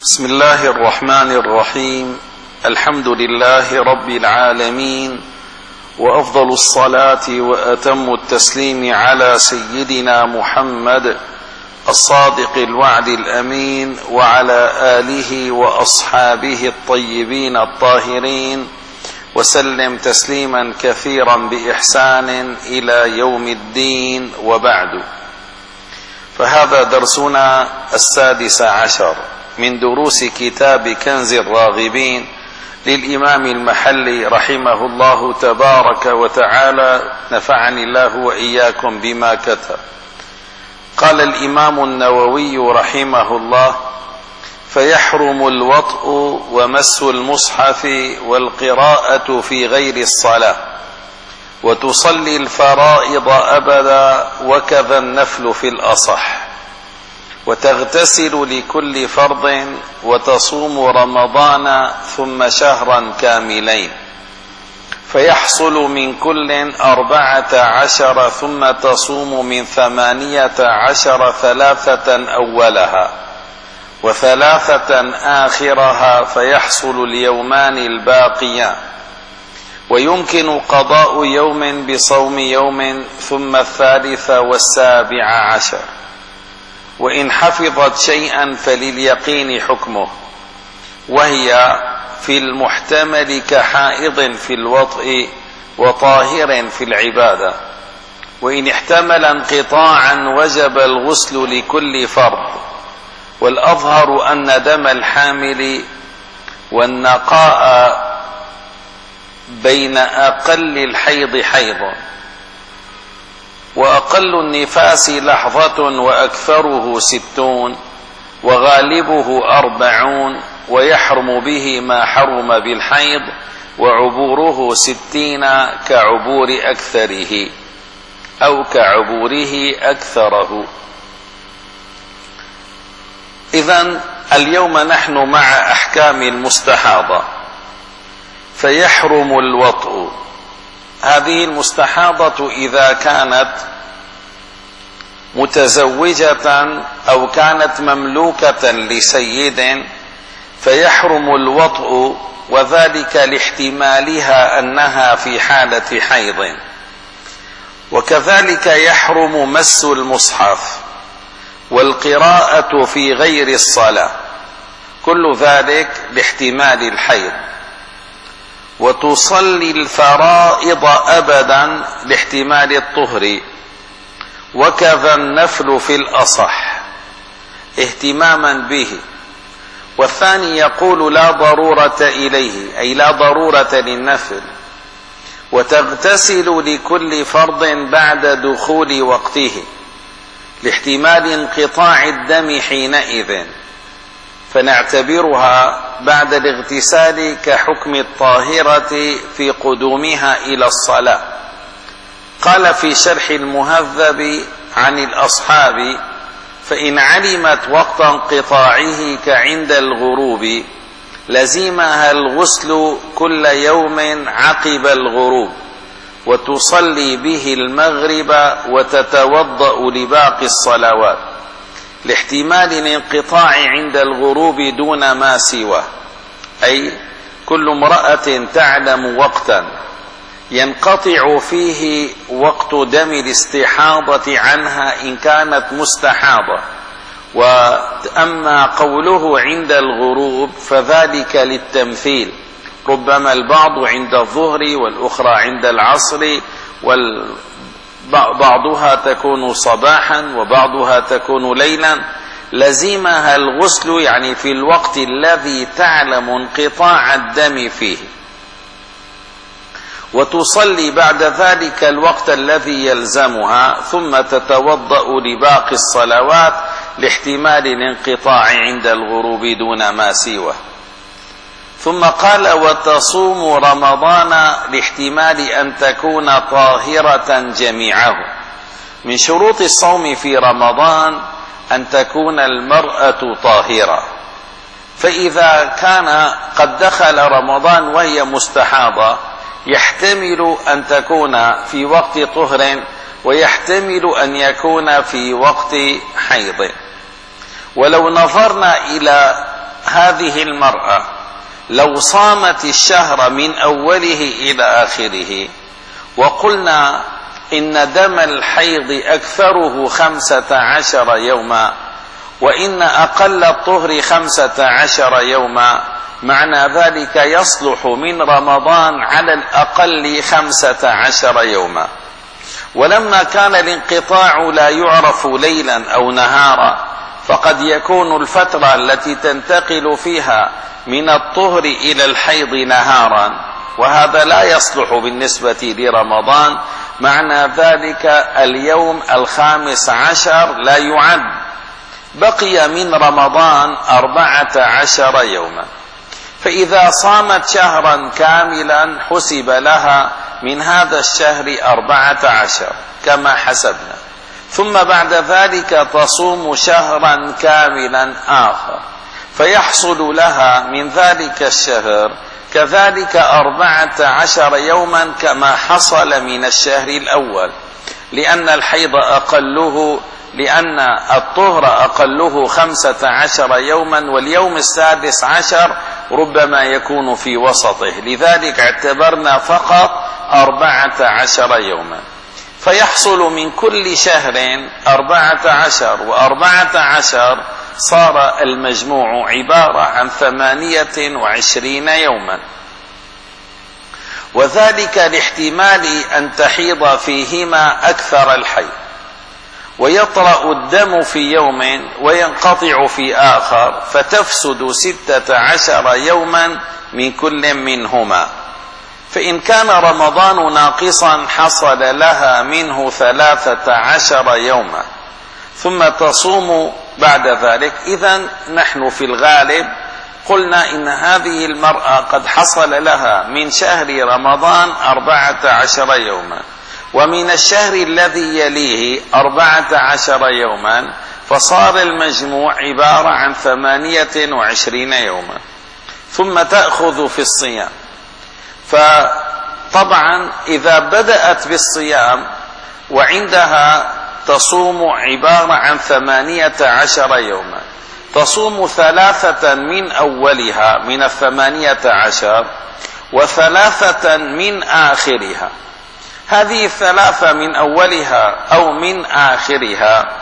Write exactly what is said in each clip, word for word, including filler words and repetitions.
بسم الله الرحمن الرحيم. الحمد لله رب العالمين، وأفضل الصلاة وأتم التسليم على سيدنا محمد الصادق الوعد الأمين، وعلى آله وأصحابه الطيبين الطاهرين، وسلم تسليما كثيرا بإحسان إلى يوم الدين، وبعد. فهذا درسنا السادس عشر من دروس كتاب كنز الراغبين للإمام المحلي رحمه الله تبارك وتعالى، نفعني الله وإياكم بما كتب. قال الإمام النووي رحمه الله: فيحرم الوطء ومس المصحف والقراءة في غير الصلاة، وتصلي الفرائض أبدا، وكذا النفل في الأصح، وتغتسل لكل فرض، وتصوم رمضان ثم شهرا كاملين، فيحصل من كل أربعة عشر، ثم تصوم من ثمانية عشر ثلاثة أولها وثلاثة آخرها، فيحصل اليومان الباقيان. ويمكن قضاء يوم بصوم يوم، ثم الثالث والسابع عشر. وإن حفظت شيئا فلليقين حكمه، وهي في المحتمل كحائض في الوطء وطاهر في العبادة. وإن احتمل انقطاعا وجب الغسل لكل فرض، والأظهر أن دم الحامل والنقاء بين أقل الحيض حيض، وأقل النفاس لحظة، وأكثره ستون، وغالبه أربعون، ويحرم به ما حرم بالحيض، وعبوره ستين كعبور أكثره أو كعبوره أكثره. إذن اليوم نحن مع أحكام المستحاضة. فيحرم الوطء، هذه المستحاضة إذا كانت متزوجة أو كانت مملوكة لسيد فيحرم الوطء، وذلك لاحتمالها أنها في حالة حيض. وكذلك يحرم مس المصحف والقراءة في غير الصلاة، كل ذلك لاحتمال الحيض. وتصلي الفرائض أبدا لاحتمال الطهر، وكذا النفل في الأصح اهتماما به. والثاني يقول لا ضرورة إليه، أي لا ضرورة للنفل. وتغتسل لكل فرض بعد دخول وقته لاحتمال انقطاع الدم حينئذ، فنعتبرها بعد الاغتسال كحكم الطاهرة في قدومها إلى الصلاة. قال في شرح المهذب عن الأصحاب: فإن علمت وقت انقطاعه كعند الغروب، لزمها الغسل كل يوم عقب الغروب، وتصلي به المغرب، وتتوضأ لباقي الصلوات لاحتمال الانقطاع عند الغروب دون ما سواه. أي كل امرأة تعلم وقتا ينقطع فيه وقت دم الاستحاضة عنها إن كانت مستحاضة. وأما قوله عند الغروب فذلك للتمثيل، ربما البعض عند الظهر والأخرى عند العصر، وبعضها تكون صباحا وبعضها تكون ليلا. لزمها الغسل يعني في الوقت الذي تعلم انقطاع الدم فيه، وتصلي بعد ذلك الوقت الذي يلزمها، ثم تتوضأ لباقي الصلوات لاحتمال الانقطاع عند الغروب دون ما سواه. ثم قال: وتصوم رمضان لاحتمال أن تكون طاهرة جميعه. من شروط الصوم في رمضان أن تكون المرأة طاهرة، فإذا كان قد دخل رمضان وهي مستحاضة يحتمل أن تكون في وقت طهر، ويحتمل أن يكون في وقت حيض. ولو نظرنا إلى هذه المرأة لو صامت الشهر من أوله إلى آخره، وقلنا إن دم الحيض أكثره خمسة عشر يوما وإن أقل الطهر خمسة عشر يوما، معنى ذلك يصلح من رمضان على الأقل خمسة عشر يوما. ولما كان الانقطاع لا يعرف ليلا أو نهارا، فقد يكون الفترة التي تنتقل فيها من الطهر إلى الحيض نهارا، وهذا لا يصلح بالنسبة لرمضان، معنى ذلك اليوم الخامس عشر لا يعد، بقي من رمضان أربعة عشر يوما. فإذا صامت شهرا كاملا حسب لها من هذا الشهر أربعة عشر كما حسبنا، ثم بعد ذلك تصوم شهرا كاملا آخر، فيحصل لها من ذلك الشهر كذلك أربعة عشر يوما كما حصل من الشهر الأول، لأن الحيض أقله لأن الطهر أقله خمسة عشر يوما، واليوم السادس عشر ربما يكون في وسطه، لذلك اعتبرنا فقط أربعة عشر يوما. فيحصل من كل شهر أربعة عشر وأربعة عشر، صار المجموع عبارة عن ثمانية وعشرين يوما، وذلك لاحتمال أن تحيض فيهما أكثر الحيض، ويطرأ الدم في يوم وينقطع في آخر، فتفسد ستة عشر يوما من كل منهما. فإن كان رمضان ناقصا حصل لها منه ثلاثة عشر يوما، ثم تصوم بعد ذلك. إذن نحن في الغالب قلنا إن هذه المرأة قد حصل لها من شهر رمضان أربعة عشر يوما، ومن الشهر الذي يليه أربعة عشر يوما، فصار المجموع عبارة عن ثمانية وعشرين يوما. ثم تأخذ في الصيام، فطبعا إذا بدأت بالصيام وعندها تصوم عبارة عن ثمانية عشر يوما، تصوم ثلاثة من أولها من الثمانية عشر وثلاثة من آخرها. هذه الثلاثة من أولها أو من آخرها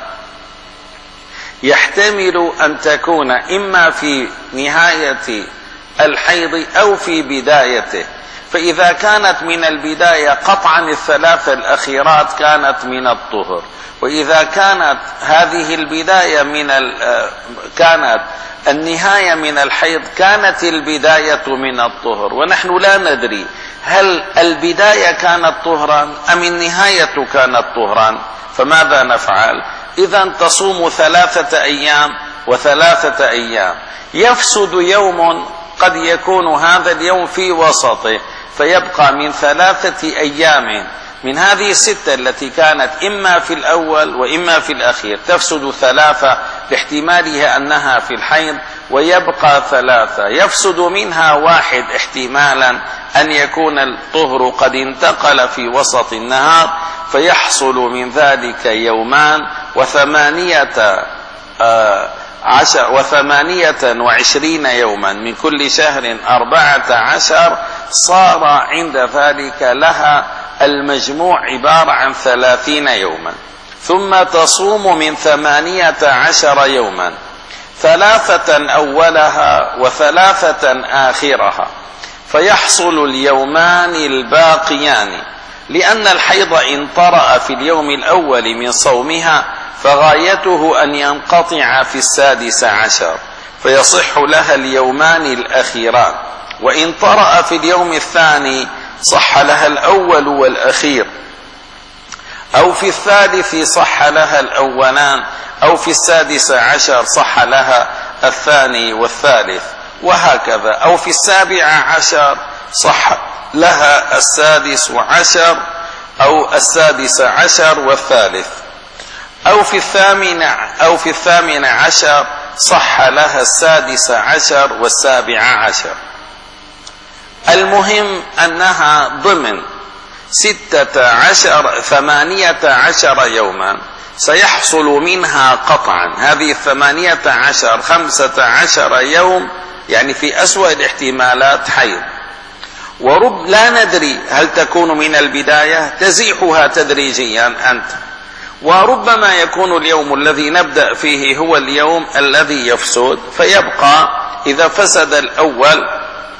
يحتمل أن تكون إما في نهاية الحيض أو في بدايته، فإذا كانت من البداية قطعا الثلاث الأخيرات كانت من الطهر، وإذا كانت هذه البداية من كانت النهاية من الحيض كانت البداية من الطهر، ونحن لا ندري هل البداية كانت طهرا أم النهاية كانت طهرا، فماذا نفعل؟ إذن تصوم ثلاثة أيام وثلاثة أيام، يفسد يوم قد يكون هذا اليوم في وسطه، فيبقى من ثلاثة أيام من هذه الستة التي كانت إما في الأول وإما في الأخير، تفسد ثلاثة لاحتمالها أنها في الحيض، ويبقى ثلاثة يفسد منها واحد احتمالا أن يكون الطهر قد انتقل في وسط النهار، فيحصل من ذلك يومان وثمانية آه عشر وثمانية وعشرين يوما من كل شهر أربعة عشر، صار عند ذلك لها المجموع عبارة عن ثلاثين يوما. ثم تصوم من ثمانية عشر يوما ثلاثة أولها وثلاثة آخرها، فيحصل اليومان الباقيان، لأن الحيض إن طرأ في اليوم الأول من صومها فغايته أن ينقطع في السادس عشر، فيصح لها اليومان الأخيران، وإن طرأ في اليوم الثاني صح لها الأول والأخير، أو في الثالث صح لها الأولان، أو في السادس عشر صح لها الثاني والثالث، وهكذا، أو في السابع عشر صح لها السادس عشر أو السادس عشر والثالث، أو في الثامن أو في الثامن عشر صح لها السادس عشر والسابع عشر. المهم أنها ضمن ستة عشر ثمانية عشر يوما سيحصل منها قطعا هذه الثمانية عشر خمسة عشر يوم، يعني في أسوأ الاحتمالات حيض. ورب لا ندري هل تكون من البداية، تزيحها تدريجيا أنت، وربما يكون اليوم الذي نبدأ فيه هو اليوم الذي يفسد، فيبقى إذا فسد الأول،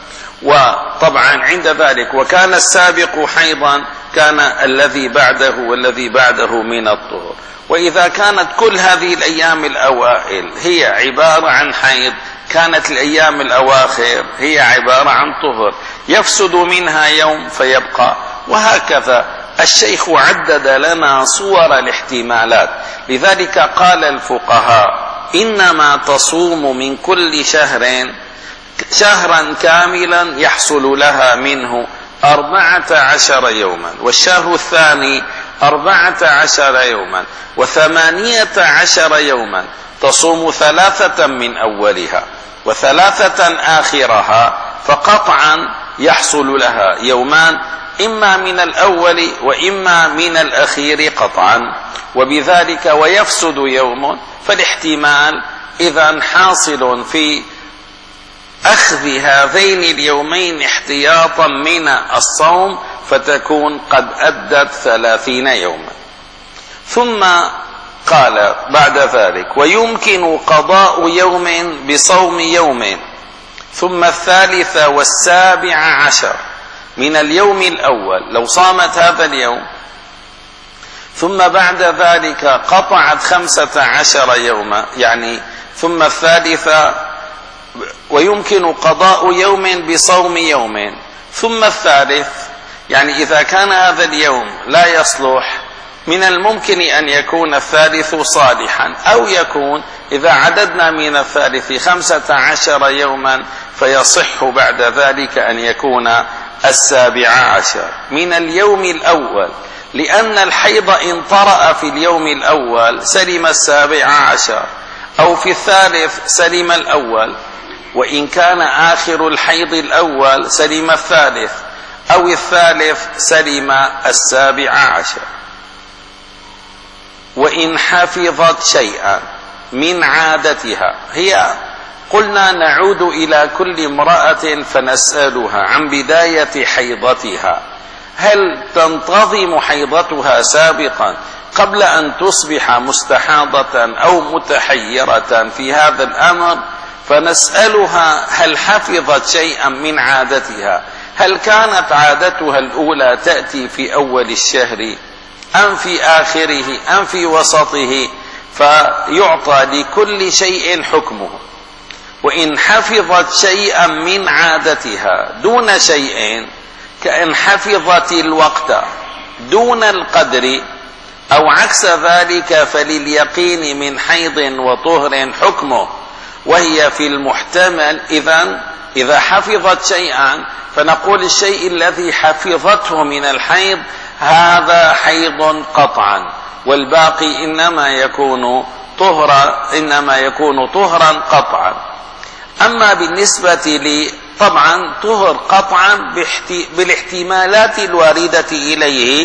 وطبعا عند ذلك وكان السابق حيضا كان الذي بعده والذي بعده من الطهر. وإذا كانت كل هذه الأيام الأوائل هي عبارة عن حيض، كانت الأيام الأواخر هي عبارة عن طهر، يفسد منها يوم فيبقى. وهكذا الشيخ عدد لنا صور الاحتمالات. لذلك قال الفقهاء إنما تصوم من كل شهر شهرا كاملا يحصل لها منه أربعة عشر يوما، والشهر الثاني أربعة عشر يوما، وثمانية عشر يوما، تصوم ثلاثة من أولها وثلاثة آخرها، فقطعا يحصل لها يومان، إما من الأول وإما من الأخير قطعا، وبذلك ويفسد يوم. فالاحتمال إذا حاصل في أخذ هذين اليومين احتياطا من الصوم، فتكون قد أدت ثلاثين يوما. ثم قال بعد ذلك ويمكن قضاء يوم بصوم يوم، ثم الثالث والسابع عشر من اليوم الأول لو صامت هذا اليوم، ثم بعد ذلك قطعت خمسة عشر يوما، يعني ثم الثالثة ويمكن قضاء يوم بصوم يوم، ثم الثالث، يعني إذا كان هذا اليوم لا يصلح من الممكن أن يكون الثالث صالحا، أو يكون إذا عددنا من الثالث خمسة عشر يوما فيصح بعد ذلك أن يكون السابع عشر من اليوم الأول، لأن الحيض إن طرأ في اليوم الأول سلم السابع عشر، أو في الثالث سلم الأول، وإن كان آخر الحيض الأول سلم الثالث، أو الثالث سلم السابع عشر. وإن حفظت شيئا من عادتها، هي قلنا نعود إلى كل امرأة فنسألها عن بداية حيضتها، هل تنتظم حيضتها سابقا قبل أن تصبح مستحاضة أو متحيرة في هذا الأمر؟ فنسألها هل حفظت شيئا من عادتها، هل كانت عادتها الأولى تأتي في أول الشهر أم في آخره أم في وسطه، فيعطى لكل شيء حكمه. وإن حفظت شيئا من عادتها دون شيء، كأن حفظت الوقت دون القدر أو عكس ذلك، فلليقين من حيض وطهر حكمه، وهي في المحتمل. إذن إذا حفظت شيئا فنقول الشيء الذي حفظته من الحيض هذا حيض قطعا، والباقي إنما يكون طهرا إنما يكون طهرا قطعا. أما بالنسبة لي طبعا طهر قطعا بالاحتمالات الواردة إليه،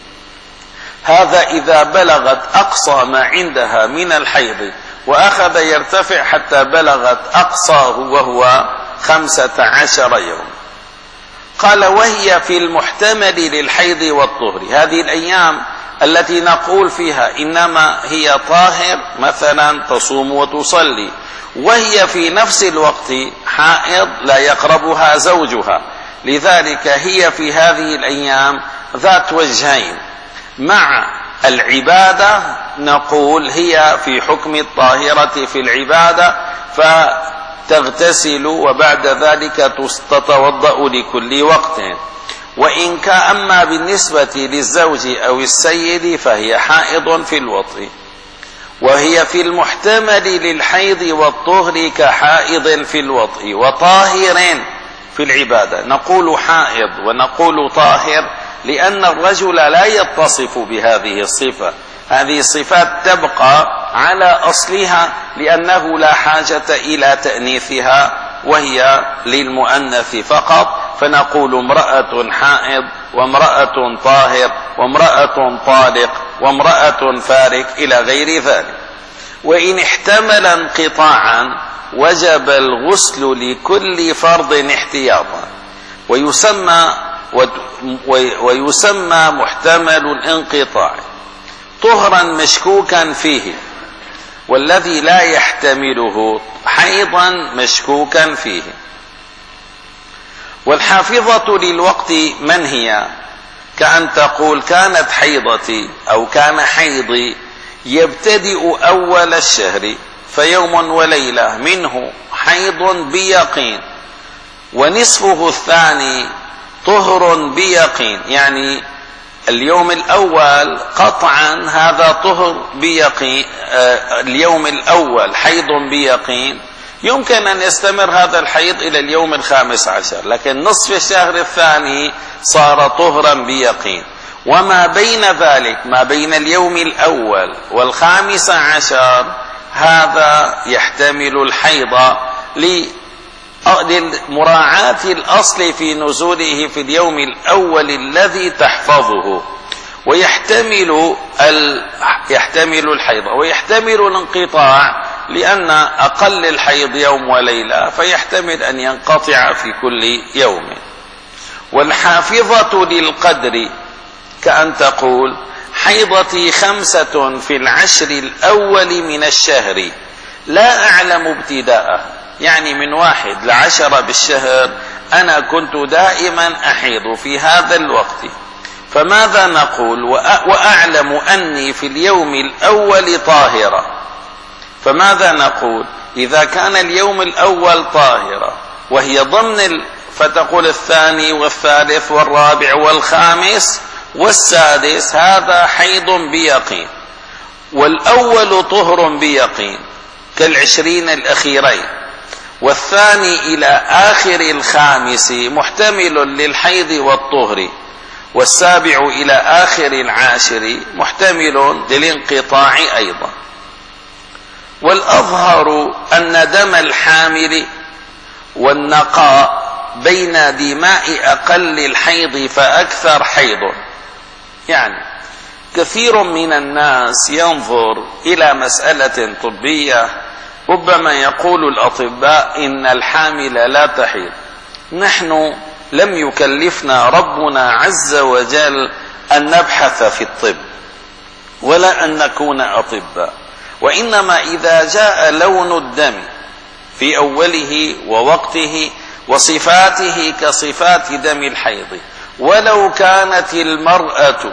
هذا إذا بلغت أقصى ما عندها من الحيض وأخذ يرتفع حتى بلغت أقصاه وهو خمسة عشر يوم. قال وهي في المحتمل للحيض والطهر، هذه الأيام التي نقول فيها إنما هي طاهر مثلا تصوم وتصلي، وهي في نفس الوقت حائض لا يقربها زوجها، لذلك هي في هذه الأيام ذات وجهين. مع العبادة نقول هي في حكم الطاهرة في العبادة، فتغتسل وبعد ذلك تتوضأ لكل وقت. وإن كان أما بالنسبة للزوج أو السيد فهي حائض في الوطء، وهي في المحتمل للحيض والطهر كحائض في الوطء وطاهر في العبادة. نقول حائض ونقول طاهر لأن الرجل لا يتصف بهذه الصفة، هذه الصفات تبقى على أصلها لأنه لا حاجة إلى تأنيثها، وهي للمؤنث فقط. فنقول امرأة حائض وامرأة طاهر وامرأة طالق وامرأة فارق إلى غير ذلك. وإن احتمل انقطاعا وجب الغسل لكل فرض احتياطا، ويسمى ويسمى محتمل الانقطاع طهرا مشكوكا فيه، والذي لا يحتمله حيضا مشكوكا فيه. والحافظة للوقت من هي؟ كأن تقول كانت حيضتي أو كان حيضي يبتدئ أول الشهر فيوم وليلة منه حيض بيقين، ونصفه الثاني طهر بيقين، يعني اليوم الأول قطعا هذا طهر بيقين، آه اليوم الأول حيض بيقين، يمكن أن يستمر هذا الحيض إلى اليوم الخامس عشر، لكن نصف الشهر الثاني صار طهرا بيقين. وما بين ذلك ما بين اليوم الأول والخامس عشر هذا يحتمل الحيض لمراعاة الأصل في نزوله في اليوم الأول الذي تحفظه، ويحتمل ال... يحتمل الحيض ويحتمل الانقطاع لأن أقل الحيض يوم وليلة، فيحتمل أن ينقطع في كل يوم. والحافظة للقدر كأن تقول حيضتي خمسة في العشر الأول من الشهر لا أعلم ابتداءه، يعني من واحد لعشرة بالشهر أنا كنت دائما أحيض في هذا الوقت، فماذا نقول؟ وأعلم أني في اليوم الأول طاهرة، فماذا نقول؟ إذا كان اليوم الأول طاهرة وهي ضمن ال... فتقول الثاني والثالث والرابع والخامس والسادس هذا حيض بيقين، والأول طهر بيقين كالعشرين الأخيرين، والثاني إلى آخر الخامس محتمل للحيض والطهر، والسابع إلى آخر العاشر محتمل للانقطاع أيضا. والأظهر أن دم الحامل والنقاء بين دماء أقل الحيض فأكثر حيض، يعني كثير من الناس ينظر إلى مسألة طبية، ربما يقول الأطباء إن الحامل لا تحيض. نحن لم يكلفنا ربنا عز وجل أن نبحث في الطب ولا أن نكون أطباء، وإنما إذا جاء لون الدم في أوله ووقته وصفاته كصفات دم الحيض، ولو كانت المرأة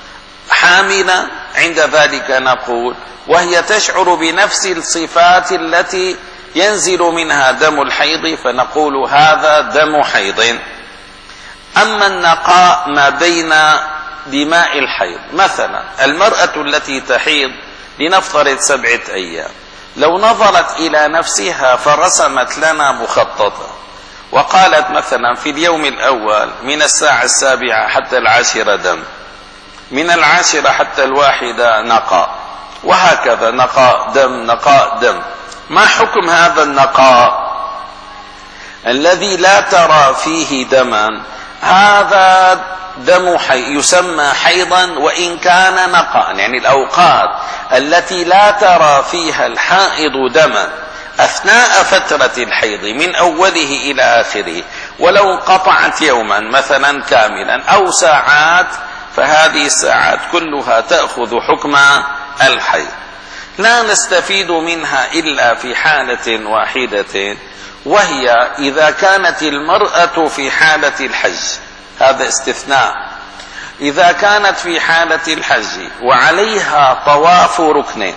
حاملة عند ذلك نقول وهي تشعر بنفس الصفات التي ينزل منها دم الحيض فنقول هذا دم حيض. أما النقاء ما بين دماء الحيض، مثلا المرأة التي تحيض لنفترض سبعة أيام، لو نظرت إلى نفسها فرسمت لنا مخططة وقالت مثلا في اليوم الأول من الساعة السابعة حتى العاشرة دم، من العاشرة حتى الواحدة نقاء، وهكذا نقاء دم نقاء دم، ما حكم هذا النقاء الذي لا ترى فيه دما؟ هذا دم حي يسمى حيضا وإن كان نقاء، يعني الأوقات التي لا ترى فيها الحائض دما أثناء فترة الحيض من أوله إلى آخره، ولو انقطعت يوما مثلا كاملا أو ساعات فهذه الساعات كلها تأخذ حكم الحيض. لا نستفيد منها إلا في حالة واحدة، وهي إذا كانت المرأة في حالة الحج، هذا استثناء، إذا كانت في حالة الحج وعليها طواف ركن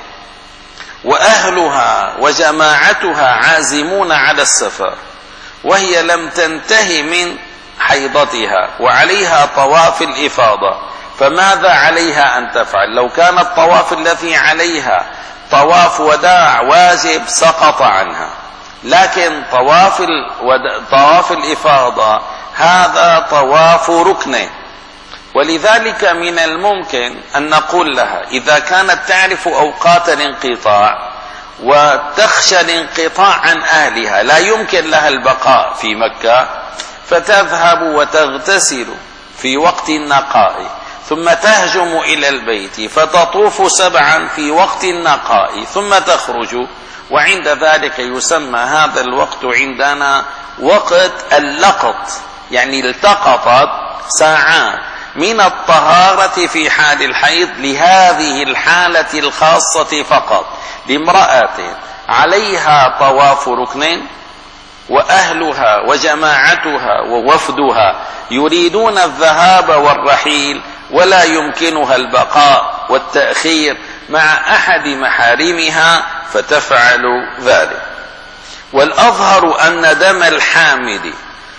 وأهلها وجماعتها عازمون على السفر وهي لم تنتهي من حيضتها وعليها طواف الإفاضة، فماذا عليها أن تفعل؟ لو كان الطواف الذي عليها طواف وداع واجب سقط عنها، لكن طواف طواف الإفاضة هذا طواف ركن، ولذلك من الممكن أن نقول لها إذا كانت تعرف أوقات الانقطاع وتخشى الانقطاع عن أهلها لا يمكن لها البقاء في مكة، فتذهب وتغتسل في وقت النقاء ثم تهجم إلى البيت فتطوف سبعا في وقت النقاء ثم تخرج، وعند ذلك يسمى هذا الوقت عندنا وقت اللقط، يعني التقطت ساعات من الطهارة في حال الحيض لهذه الحالة الخاصة فقط، لامرأة عليها طواف ركن وأهلها وجماعتها ووفدها يريدون الذهاب والرحيل ولا يمكنها البقاء والتأخير مع أحد محارمها فتفعل ذلك. والأظهر أن دم الحامل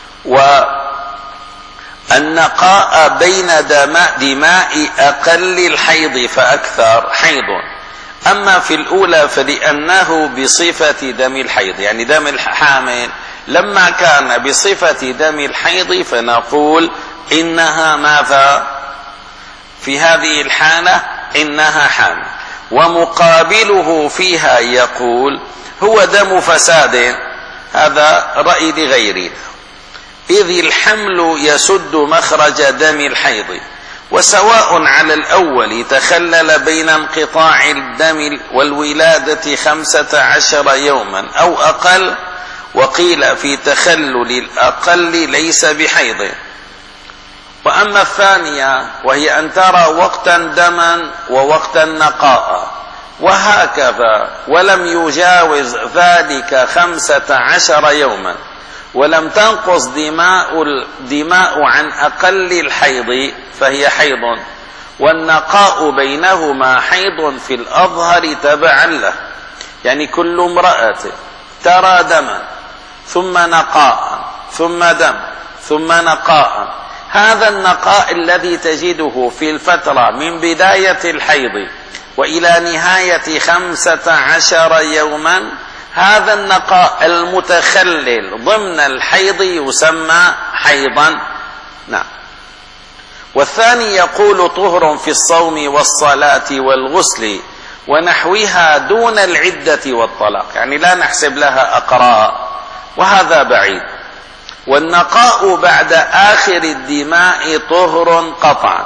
والنقاء بين دماء, دماء أقل الحيض فأكثر حيض. أما في الأولى فلأنه بصفة دم الحيض، يعني دم الحامل لما كان بصفة دم الحيض فنقول إنها ماذا في هذه الحالة؟ إنها حامل. ومقابله فيها يقول هو دم فساد، هذا رأي لغيرنا، إذ الحمل يسد مخرج دم الحيض، وسواء على الأول تخلل بين انقطاع الدم والولادة خمسة عشر يوما أو أقل، وقيل في تخلل الأقل ليس بحيض. وأما الثانية وهي أن ترى وقتا دما ووقتا نقاء وهكذا ولم يجاوز ذلك خمسة عشر يوما ولم تنقص دماء الدماء عن أقل الحيض فهي حيض، والنقاء بينهما حيض في الأظهر تبعا له. يعني كل امرأة ترى دما ثم نقاء ثم دم ثم نقاء، هذا النقاء الذي تجده في الفترة من بداية الحيض وإلى نهاية خمسة عشر يوما، هذا النقاء المتخلل ضمن الحيض يسمى حيضا. نعم. والثاني يقول طهر في الصوم والصلاة والغسل ونحوها دون العدة والطلاق، يعني لا نحسب لها أقراء، وهذا بعيد. والنقاء بعد آخر الدماء طهر قطعا،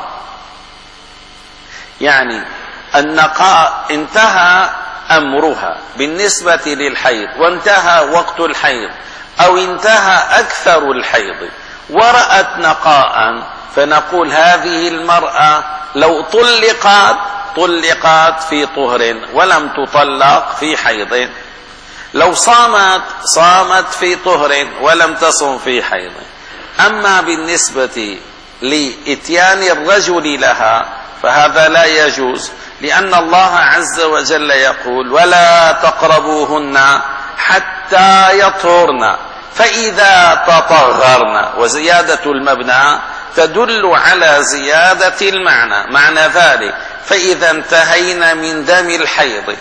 يعني النقاء انتهى أمرها بالنسبة للحيض وانتهى وقت الحيض أو انتهى أكثر الحيض ورأت نقاء، فنقول هذه المرأة لو طلقت طلقت في طهر ولم تطلق في حيض، لو صامت صامت في طهر ولم تصم في حيض. أما بالنسبة لإتيان الرجل لها فهذا لا يجوز، لأن الله عز وجل يقول ولا تقربوهن حتى يطهرن فإذا تطهرن، وزيادة المبنى تدل على زيادة المعنى، معنى ذلك فإذا انتهينا من دم الحيض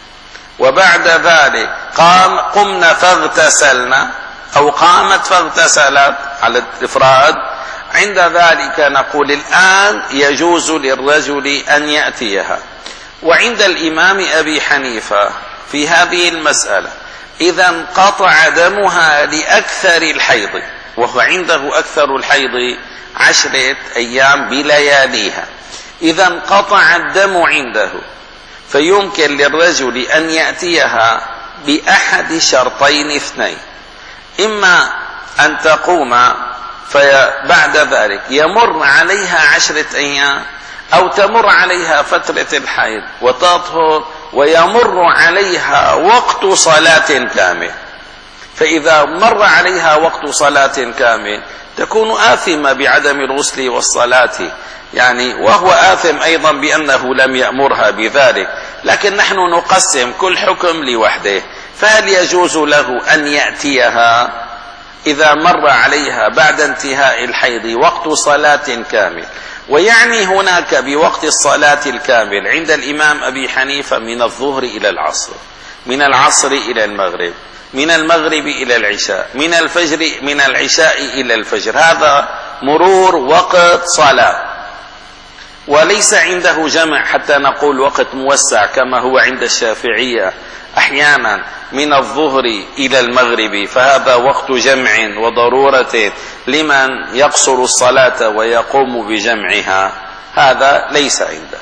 وبعد ذلك قام قمنا فاغتسلنا أو قامت فاغتسلت على الإفراد، عند ذلك نقول الآن يجوز للرجل أن يأتيها. وعند الإمام أبي حنيفة في هذه المسألة إذا انقطع دمها لأكثر الحيض، وهو عنده أكثر الحيض عشرة أيام بلياليها، إذا انقطع الدم عنده فيمكن للرجل أن يأتيها بأحد شرطين اثنين، إما أن تقوم فبعد ذلك يمر عليها عشرة أيام، أو تمر عليها فترة الحيض وتطهر ويمر عليها وقت صلاة كامل. فإذا مر عليها وقت صلاة كامل تكون آثمة بعدم الغسل والصلاة، يعني وهو آثم أيضا بأنه لم يأمرها بذلك. لكن نحن نقسم كل حكم لوحده، فهل يجوز له أن يأتيها إذا مر عليها بعد انتهاء الحيض وقت صلاة كامل؟ ويعني هناك بوقت الصلاة الكامل عند الإمام أبي حنيفة من الظهر إلى العصر، من العصر إلى المغرب، من المغرب إلى العشاء، من الفجر من العشاء إلى الفجر، هذا مرور وقت صلاة. وليس عنده جمع حتى نقول وقت موسع كما هو عند الشافعية أحيانا من الظهر إلى المغرب، فهذا وقت جمع وضرورة لمن يقصر الصلاة ويقوم بجمعها. هذا ليس عنده.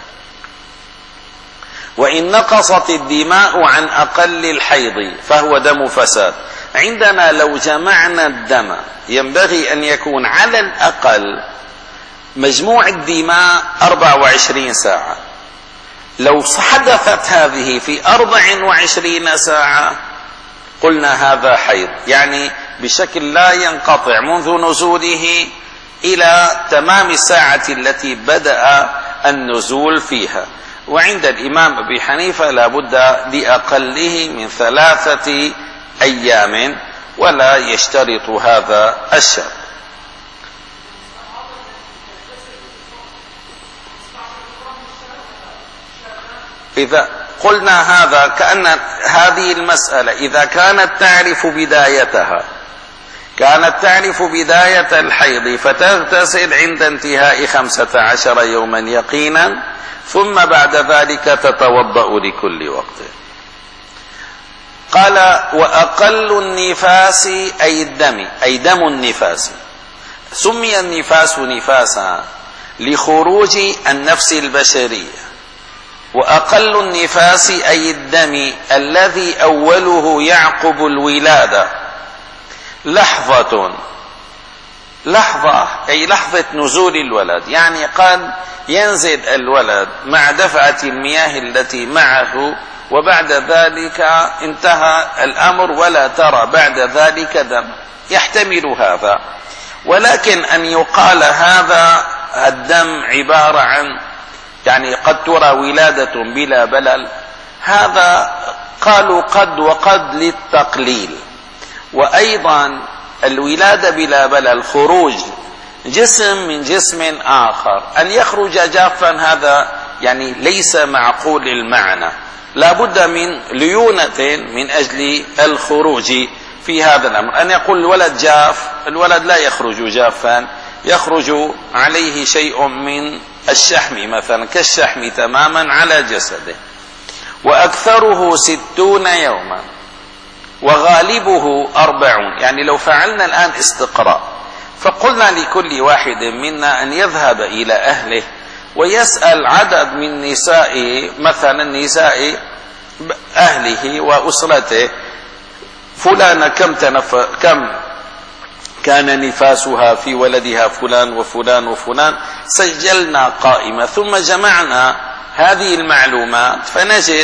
وإن نقصت الدماء عن أقل الحيض فهو دم فساد. عندنا لو جمعنا الدم ينبغي أن يكون على الأقل مجموع الدماء أربع وعشرين ساعة. لو حدثت هذه في أربع وعشرين ساعة قلنا هذا حيض، يعني بشكل لا ينقطع منذ نزوله إلى تمام الساعة التي بدأ النزول فيها. وعند الإمام أبي حنيفة لا بد لأقله من ثلاثة أيام ولا يشترط هذا الشرط. إذا قلنا هذا كأن هذه المسألة إذا كانت تعرف بدايتها كانت تعرف بداية الحيض فتغتسل عند انتهاء خمسة عشر يوما يقينا، ثم بعد ذلك تتوضأ لكل وقت. قال وأقل النفاس أي الدم أي دم النفاس. سمي النفاس نفاسا لخروج النفس البشرية. وأقل النفاس أي الدم الذي أوله يعقب الولادة لحظة لحظة أي لحظة نزول الولد، يعني قد ينزل الولد مع دفعة المياه التي معه وبعد ذلك انتهى الأمر ولا ترى بعد ذلك دم، يحتمل هذا. ولكن أن يقال هذا الدم عبارة عن يعني قد ترى ولادة بلا بلل، هذا قالوا قد وقد للتقليل. وأيضا الولادة بلا بلل خروج جسم من جسم آخر، أن يخرج جافا هذا يعني ليس معقول المعنى، لا بد من ليونة من أجل الخروج في هذا الأمر. أن يقول الولد جاف، الولد لا يخرج جافا، يخرج عليه شيء من الشحم مثلا كالشحم تماما على جسده. وأكثره ستون يوما وغالبه أربعون. يعني لو فعلنا الآن استقراء فقلنا لكل واحد منا أن يذهب إلى أهله ويسأل عدد من نسائه، مثلا نساء أهله وأسرته، فلان كم تنف... كم كان نفاسها في ولدها فلان وفلان وفلان، سجلنا قائمة ثم جمعنا هذه المعلومات فنجد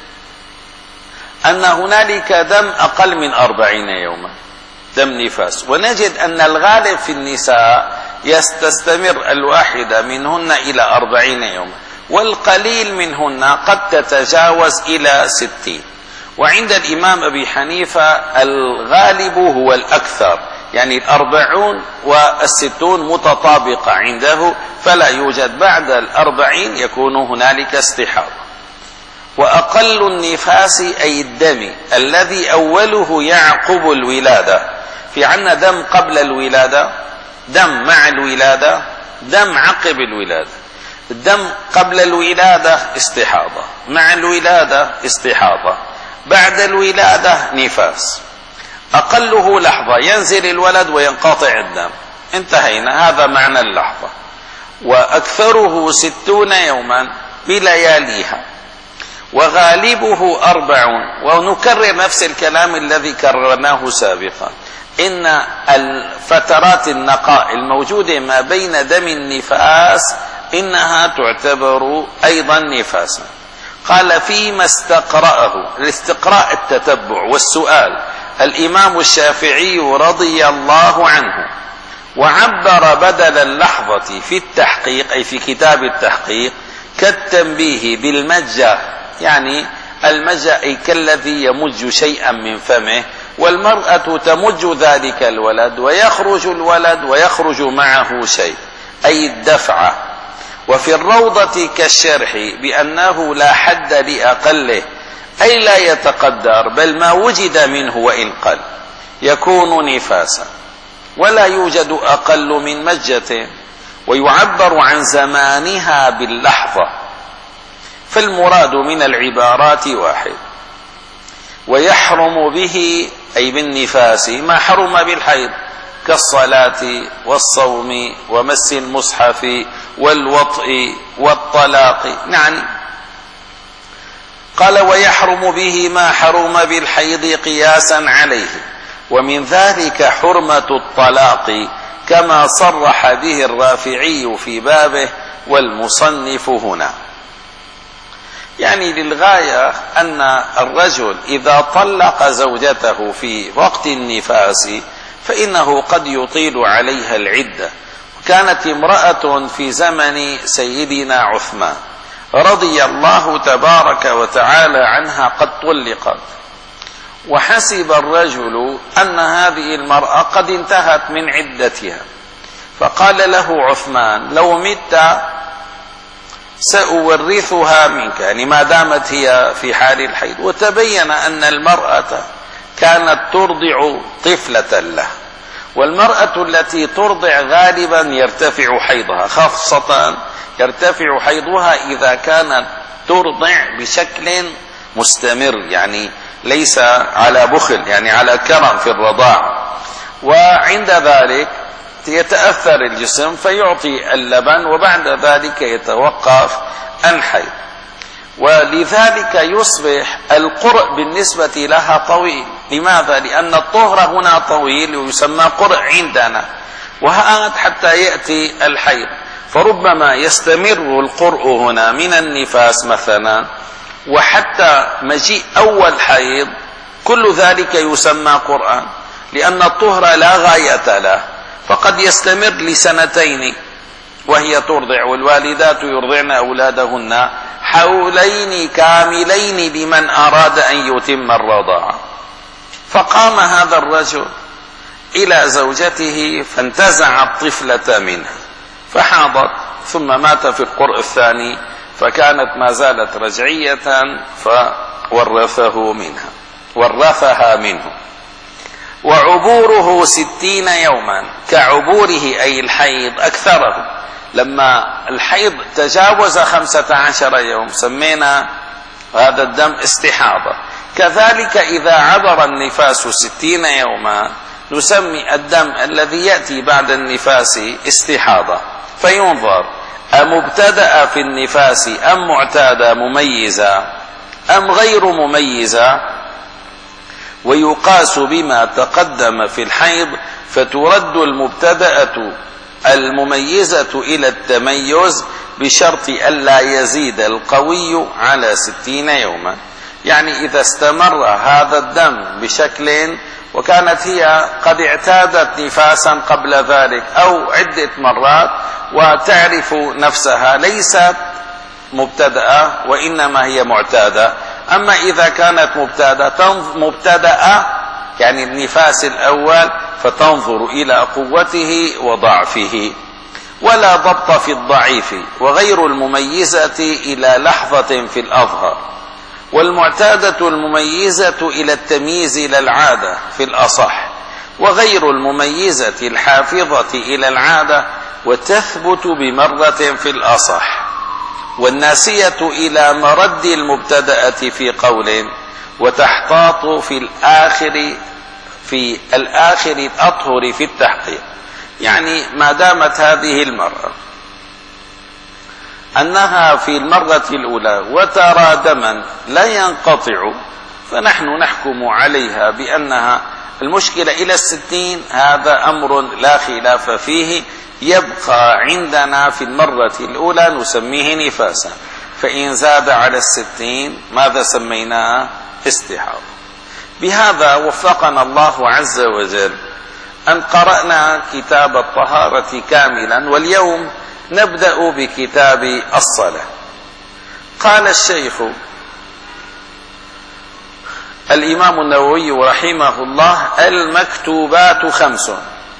أن هنالك دم أقل من أربعين يوما دم نفاس. ونجد أن الغالب في النساء يستمر الواحدة منهن إلى أربعين يوما، والقليل منهن قد تتجاوز إلى ستين. وعند الإمام أبي حنيفة الغالب هو الأكثر، يعني الأربعون والستون متطابقة عنده، فلا يوجد بعد الأربعين يكون هنالك استحاضة. وأقل النفاس أي الدم الذي أوله يعقب الولادة. في عنا دم قبل الولادة، دم مع الولادة، دم عقب الولادة. الدم قبل الولادة استحاضة، مع الولادة استحاضة، بعد الولادة نفاس. أقله لحظة، ينزل الولد وينقطع الدم، انتهينا، هذا معنى اللحظة. وأكثره ستون يوما بلياليها، وغالبه أربعون. ونكرر نفس الكلام الذي كررناه سابقا، إن الفترات النقاء الموجودة ما بين دم النفاس إنها تعتبر أيضا نفاسا. قال فيما استقرأه، الاستقراء التتبع والسؤال، الإمام الشافعي رضي الله عنه وعبر بدل اللحظة في التحقيق أي في كتاب التحقيق كالتنبيه بالمجة، يعني المجة أي كالذي يمج شيئا من فمه، والمرأة تمج ذلك الولد ويخرج الولد ويخرج معه شيء أي الدفعة. وفي الروضة كالشرح بأنه لا حد لأقله أي لا يتقدر، بل ما وجد منه وإن قل يكون نفاسا، ولا يوجد أقل من مجة. ويعبر عن زمانها باللحظة، فالمراد من العبارات واحد. ويحرم به أي بالنفاس ما حرم بالحيض كالصلاة والصوم ومس المصحف والوطء والطلاق. يعني قال ويحرم به ما حرم بالحيض قياسا عليه، ومن ذلك حرمة الطلاق كما صرح به الرافعي في بابه والمصنف هنا. يعني للغاية أن الرجل إذا طلق زوجته في وقت النفاس فإنه قد يطيل عليها العدة. كانت امرأة في زمن سيدنا عثمان رضي الله تبارك وتعالى عنها قد طلقت، وحسب الرجل أن هذه المرأة قد انتهت من عدتها، فقال له عثمان لو مت سأورثها منك، يعني ما دامت هي في حال الحيض. وتبين أن المرأة كانت ترضع طفلة له، والمرأة التي ترضع غالبا يرتفع حيضها، خاصة يرتفع حيضها إذا كانت ترضع بشكل مستمر، يعني ليس على بخل، يعني على كرم في الرضاعة، وعند ذلك يتأثر الجسم فيعطي اللبن وبعد ذلك يتوقف عن حيض، ولذلك يصبح القرء بالنسبة لها طويل. لماذا؟ لأن الطهر هنا طويل ويسمى قرء عندنا، وهذا حتى يأتي الحيض، فربما يستمر القرء هنا من النفاس مثلا وحتى مجيء أول حيض، كل ذلك يسمى قرآن، لأن الطهر لا غاية له، فقد يستمر لسنتين وهي ترضع، والوالدات يرضعن أولادهن حولين كاملين لمن أراد أن يتم الرضاعة. فقام هذا الرجل إلى زوجته فانتزع الطفلة منها فحاضت، ثم مات في القرء الثاني، فكانت ما زالت رجعية فورثه منها ورثها منه. وعبوره ستين يوما كعبوره أي الحيض أكثره، لما الحيض تجاوز خمسة عشر يوم سمينا هذا الدم استحاضة. كذلك إذا عبر النفاس ستين يوما نسمي الدم الذي يأتي بعد النفاس استحاضة. فينظر أمبتدأ في النفاس أم معتادة مميزة أم غير مميزة، ويقاس بما تقدم في الحيض، فترد المبتدأة المميزة إلى التميز بشرط ألا يزيد القوي على ستين يوما. يعني إذا استمر هذا الدم بشكل وكانت هي قد اعتادت نفاسا قبل ذلك أو عدة مرات وتعرف نفسها ليست مبتدأة وإنما هي معتادة. أما إذا كانت مبتدأة مبتدأة يعني النفاس الأول فتنظر إلى قوته وضعفه، ولا ضبط في الضعيف، وغير المميزة إلى لحظة في الأظهر، والمعتادة المميزة إلى التمييز إلى العادة في الأصح، وغير المميزة الحافظة إلى العادة وتثبت بمرة في الأصح، والناسية إلى مرد المبتدأة في قول، وتحتاط في الآخر في الآخر الأطهر في التحقيق. يعني ما دامت هذه المرأة أنها في المرة الأولى وترى دما لا ينقطع، فنحن نحكم عليها بأنها المشكلة إلى الستين، هذا أمر لا خلاف فيه، يبقى عندنا في المرة الأولى نسميه نفاسا، فإن زاد على الستين ماذا سميناه؟ استحاضة. بهذا وفقنا الله عز وجل أن قرأنا كتاب الطهارة كاملا، واليوم نبدأ بكتاب الصلاة. قال الشيخ الإمام النووي رحمه الله: المكتوبات خمس: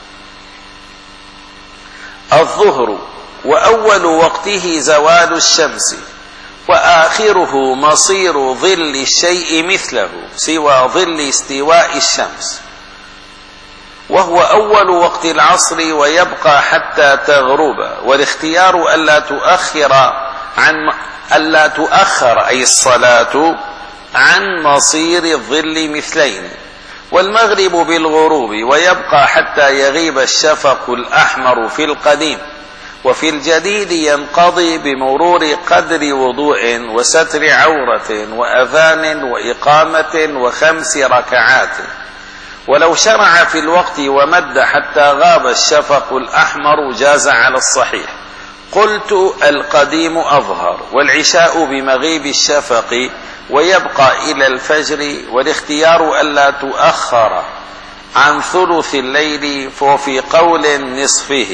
الظهر، وأول وقته زوال الشمس، وآخره مصير ظل الشيء مثله سوى ظل استواء الشمس، وهو أول وقت العصر ويبقى حتى تغرب، والاختيار ألا تؤخر عن ألا تؤخر أي الصلاة عن مصير الظل مثلين، والمغرب بالغروب ويبقى حتى يغيب الشفق الأحمر في القديم، وفي الجديد ينقضي بمرور قدر وضوء وستر عورة وأذان وإقامة وخمس ركعات. ولو شرع في الوقت ومد حتى غاب الشفق الأحمر جاز على الصحيح. قلت القديم أظهر، والعشاء بمغيب الشفق ويبقى إلى الفجر، والاختيار ألا تؤخر عن ثلث الليل ففي قول نصفه.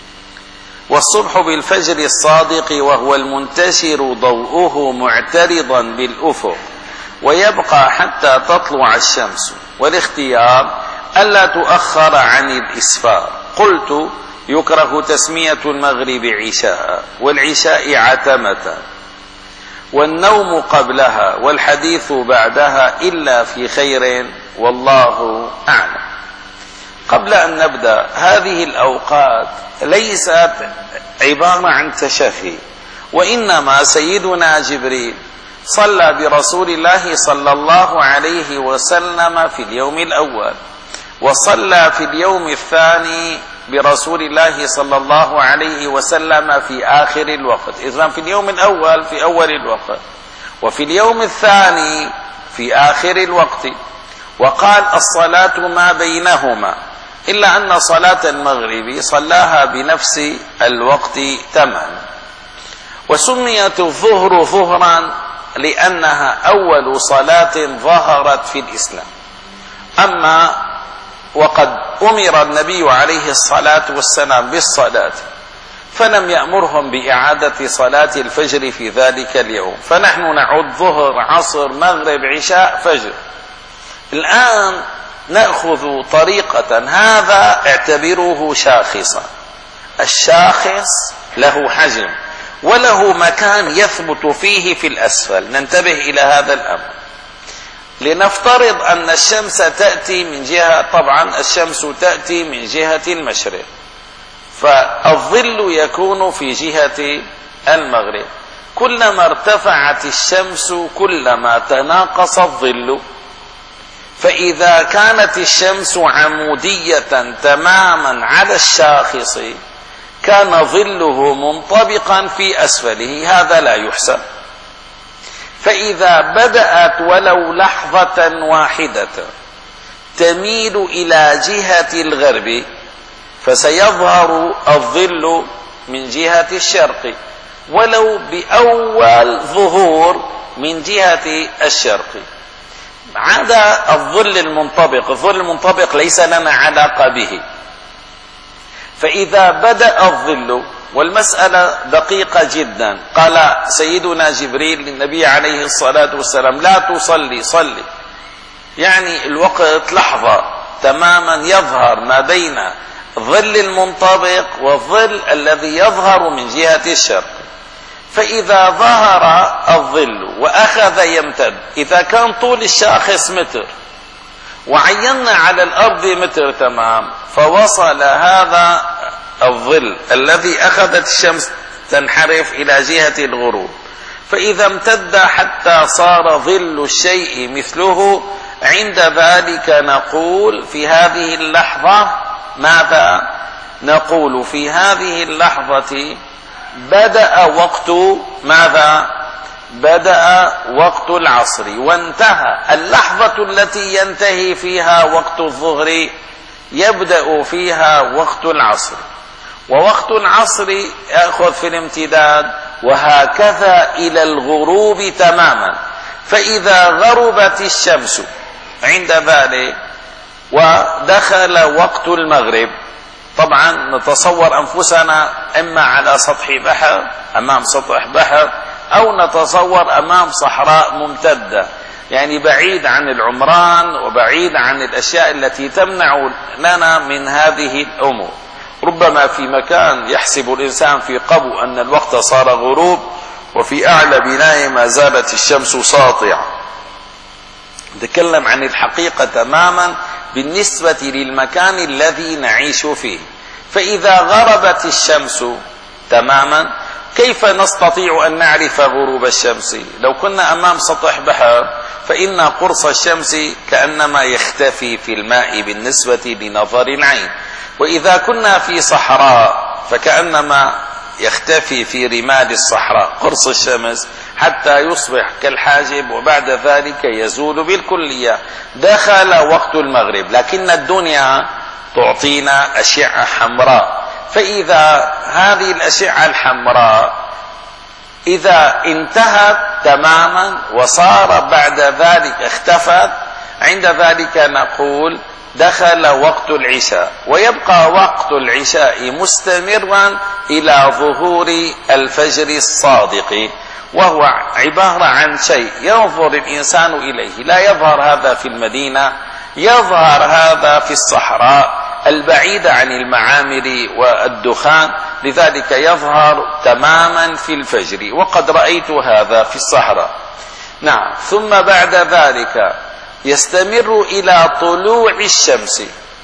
والصبح بالفجر الصادق وهو المنتشر ضوءه معترضا بالأفق، ويبقى حتى تطلع الشمس، والاختيار ألا تؤخر عن الإسفار. قلت يكره تسمية المغرب عشاء والعشاء عتمة، والنوم قبلها والحديث بعدها إلا في خير، والله أعلم. قبل أن نبدأ، هذه الأوقات ليست عبارة عن تشهي، وإنما سيدنا جبريل صلى برسول الله صلى الله عليه وسلم في اليوم الأول، وصلى في اليوم الثاني برسول الله صلى الله عليه وسلم في آخر الوقت. إذن في اليوم الأول في أول الوقت، وفي اليوم الثاني في آخر الوقت. وقال الصلاة ما بينهما، إلا أن صلاة المغرب صلاها بنفس الوقت تماما. وسميت الظهر ظهرا لأنها أول صلاة ظهرت في الإسلام. أما وقد أمر النبي عليه الصلاة والسلام بالصلاة، فلم يأمرهم بإعادة صلاة الفجر في ذلك اليوم، فنحن نعد ظهر عصر مغرب عشاء فجر. الآن نأخذ طريقة، هذا اعتبروه شاخصا. الشاخص له حجم وله مكان يثبت فيه في الأسفل. ننتبه إلى هذا الأمر. لنفترض أن الشمس تأتي من جهة، طبعا الشمس تأتي من جهة المشرق، فالظل يكون في جهة المغرب. كلما ارتفعت الشمس كلما تناقص الظل. فإذا كانت الشمس عمودية تماما على الشاخص كان ظله منطبقا في أسفله، هذا لا يحسب. فإذا بدأت ولو لحظة واحدة تميل إلى جهة الغرب فسيظهر الظل من جهة الشرق، ولو بأول ظهور من جهة الشرق، عدا الظل المنطبق. الظل المنطبق ليس لنا علاقة به. فإذا بدأ الظل، والمسألة دقيقة جدا، قال سيدنا جبريل للنبي عليه الصلاة والسلام لا تصلي، صلي، يعني الوقت لحظة تماما يظهر ما بين الظل المنطبق والظل الذي يظهر من جهة الشرق. فإذا ظهر الظل وأخذ يمتد، إذا كان طول الشاخص متر وعينا على الأرض متر تمام، فوصل هذا الظل الذي أخذت الشمس تنحرف إلى جهة الغروب، فإذا امتد حتى صار ظل الشيء مثله، عند ذلك نقول في هذه اللحظة ماذا؟ نقول في هذه اللحظة بدأ وقت ماذا؟ بدأ وقت العصر، وانتهى. اللحظة التي ينتهي فيها وقت الظهر يبدأ فيها وقت العصر، ووقت العصر يأخذ في الامتداد وهكذا إلى الغروب تماما. فإذا غربت الشمس عند ذلك ودخل وقت المغرب، طبعا نتصور أنفسنا إما على سطح بحر، أمام سطح بحر، أو نتصور أمام صحراء ممتدة، يعني بعيد عن العمران وبعيد عن الأشياء التي تمنع لنا من هذه الأمور. ربما في مكان يحسب الإنسان في قبو أن الوقت صار غروب، وفي أعلى بناء ما زالت الشمس ساطعة. نتكلم عن الحقيقة تماما بالنسبة للمكان الذي نعيش فيه. فإذا غربت الشمس تماما كيف نستطيع أن نعرف غروب الشمس؟ لو كنا أمام سطح بحر فإن قرص الشمس كأنما يختفي في الماء بالنسبة لنظر العين، وإذا كنا في صحراء فكأنما يختفي في رمال الصحراء قرص الشمس حتى يصبح كالحاجب وبعد ذلك يزول بالكلية. دخل وقت المغرب لكن الدنيا تعطينا أشعة حمراء، فإذا هذه الأشعة الحمراء إذا انتهت تماما وصار بعد ذلك اختفت، عند ذلك نقول دخل وقت العشاء، ويبقى وقت العشاء مستمرا إلى ظهور الفجر الصادق، وهو عبارة عن شيء ينظر الإنسان إليه، لا يظهر هذا في المدينة، يظهر هذا في الصحراء البعيدة عن المعامر والدخان، لذلك يظهر تماما في الفجر، وقد رأيت هذا في الصحراء. نعم. ثم بعد ذلك يستمر إلى طلوع الشمس،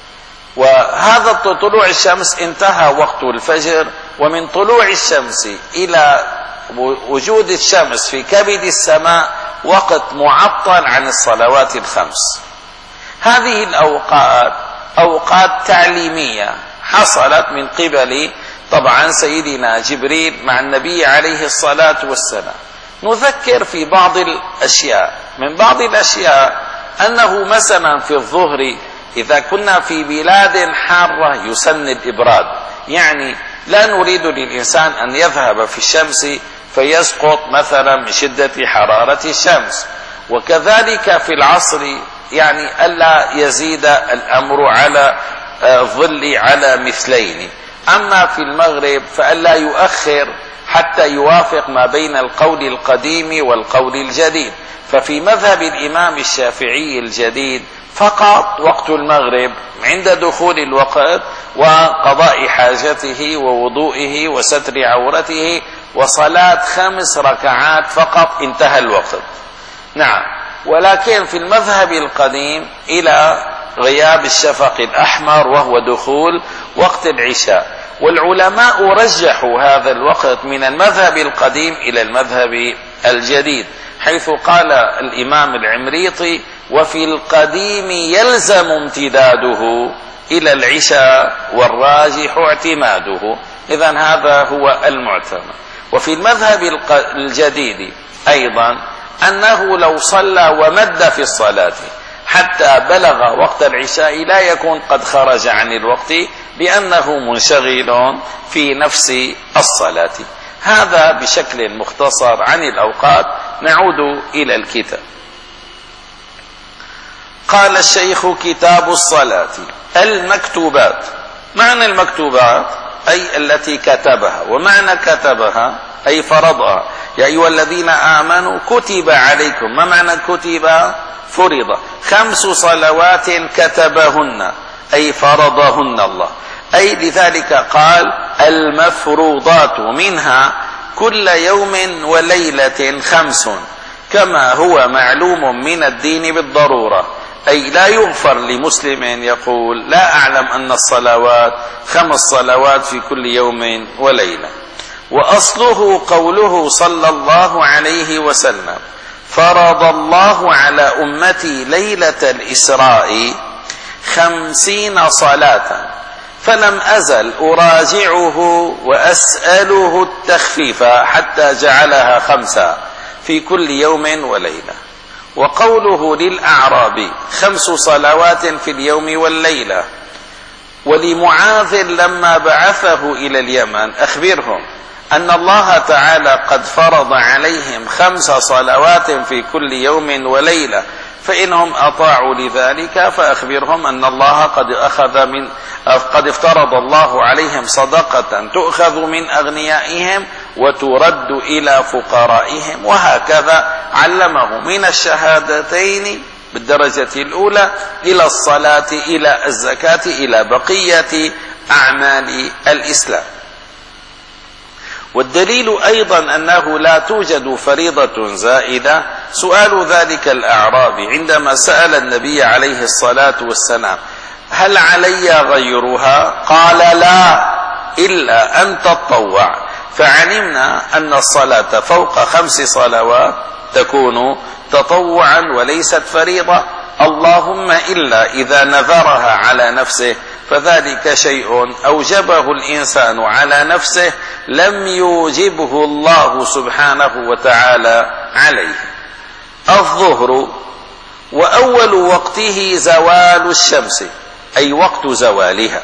وهذا طلوع الشمس انتهى وقت الفجر، ومن طلوع الشمس إلى وجود الشمس في كبد السماء وقت معطل عن الصلوات الخمس. هذه الأوقات أوقات تعليمية حصلت من قبل طبعا سيدنا جبريل مع النبي عليه الصلاة والسلام. نذكر في بعض الأشياء. من بعض الأشياء أنه مثلا في الظهر إذا كنا في بلاد حارة يسن الإبراد، يعني لا نريد للإنسان أن يذهب في الشمس فيسقط مثلا من شدة حرارة الشمس. وكذلك في العصر يعني ألا يزيد الأمر على ظل على مثلين. أما في المغرب فألا يؤخر حتى يوافق ما بين القول القديم والقول الجديد. ففي مذهب الإمام الشافعي الجديد فقط وقت المغرب عند دخول الوقت وقضاء حاجته ووضوئه وستر عورته وصلاة خمس ركعات فقط انتهى الوقت. نعم. ولكن في المذهب القديم إلى غياب الشفق الأحمر وهو دخول وقت العشاء، والعلماء رجحوا هذا الوقت من المذهب القديم إلى المذهب الجديد، حيث قال الإمام العمريطي: وفي القديم يلزم امتداده إلى العشاء والراجح اعتماده. إذن هذا هو المعتمد. وفي المذهب الجديد أيضا أنه لو صلى ومد في الصلاة حتى بلغ وقت العشاء لا يكون قد خرج عن الوقت لأنه منشغل في نفس الصلاة. هذا بشكل مختصر عن الأوقات. نعود إلى الكتاب. قال الشيخ: كتاب الصلاة. المكتوبات. معنى المكتوبات أي التي كتبها، ومعنى كتبها أي فرضها. يا أيها الذين آمنوا كتب عليكم. ما معنى كتب؟ فرض. خمس صلوات كتبهن أي فرضهن الله، أي لذلك قال المفروضات منها كل يوم وليلة خمس، كما هو معلوم من الدين بالضرورة. أي لا يغفر لمسلم يقول لا أعلم أن الصلوات خمس صلوات في كل يوم وليلة. وأصله قوله صلى الله عليه وسلم: فرض الله على أمتي ليلة الإسراء خمسين صلاة، فلم أزل أراجعه وأسأله التخفيف حتى جعلها خمسة في كل يوم وليلة. وقوله للأعراب خمس صلوات في اليوم والليلة. ولمعاذ لما بعثه إلى اليمن أخبرهم أن الله تعالى قد فرض عليهم خمس صلوات في كل يوم وليلة، فإنهم أطاعوا لذلك فأخبرهم أن الله قد أخذ من قد افترض الله عليهم صدقة تؤخذ من أغنيائهم وترد إلى فقرائهم، وهكذا علمه من الشهادتين بالدرجة الأولى إلى الصلاة إلى الزكاة إلى بقية أعمال الإسلام. والدليل أيضا أنه لا توجد فريضة زائدة سؤال ذلك الأعرابي عندما سأل النبي عليه الصلاة والسلام: هل علي غيرها؟ قال: لا، إلا أن تطوع. فعلمنا أن الصلاة فوق خمس صلوات تكون تطوعا وليست فريضة، اللهم إلا إذا نذرها على نفسه فذلك شيء أوجبه الإنسان على نفسه لم يوجبه الله سبحانه وتعالى عليه. الظهر وأول وقته زوال الشمس، أي وقت زوالها،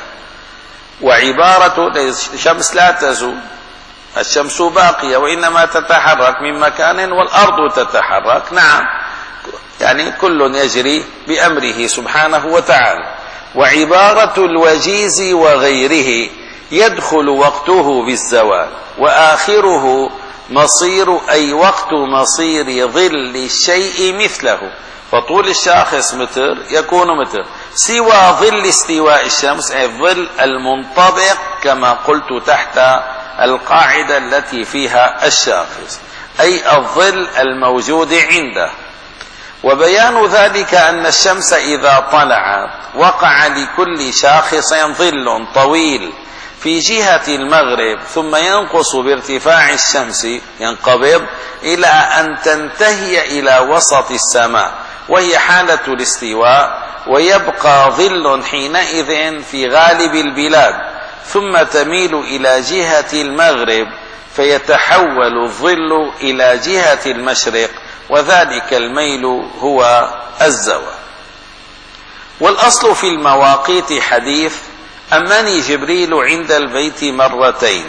وعبارة الشمس لا تزول، الشمس باقية وإنما تتحرك من مكان والأرض تتحرك، نعم، يعني كل يجري بأمره سبحانه وتعالى. وعبارة الوجيز وغيره يدخل وقته بالزوال، وآخره مصير، أي وقت مصير ظل الشيء مثله، فطول الشاخص متر يكون متر، سوى ظل استواء الشمس، أي الظل المنطبق كما قلت تحت القاعدة التي فيها الشاخص، أي الظل الموجود عنده. وبيان ذلك أن الشمس إذا طلعت وقع لكل شاخص ظل طويل في جهة المغرب، ثم ينقص بارتفاع الشمس، ينقبض إلى أن تنتهي إلى وسط السماء وهي حالة الاستواء، ويبقى ظل حينئذ في غالب البلاد، ثم تميل إلى جهة المغرب فيتحول الظل إلى جهة المشرق، وذلك الميل هو الزوال. والأصل في المواقيت حديث أمني جبريل عند البيت مرتين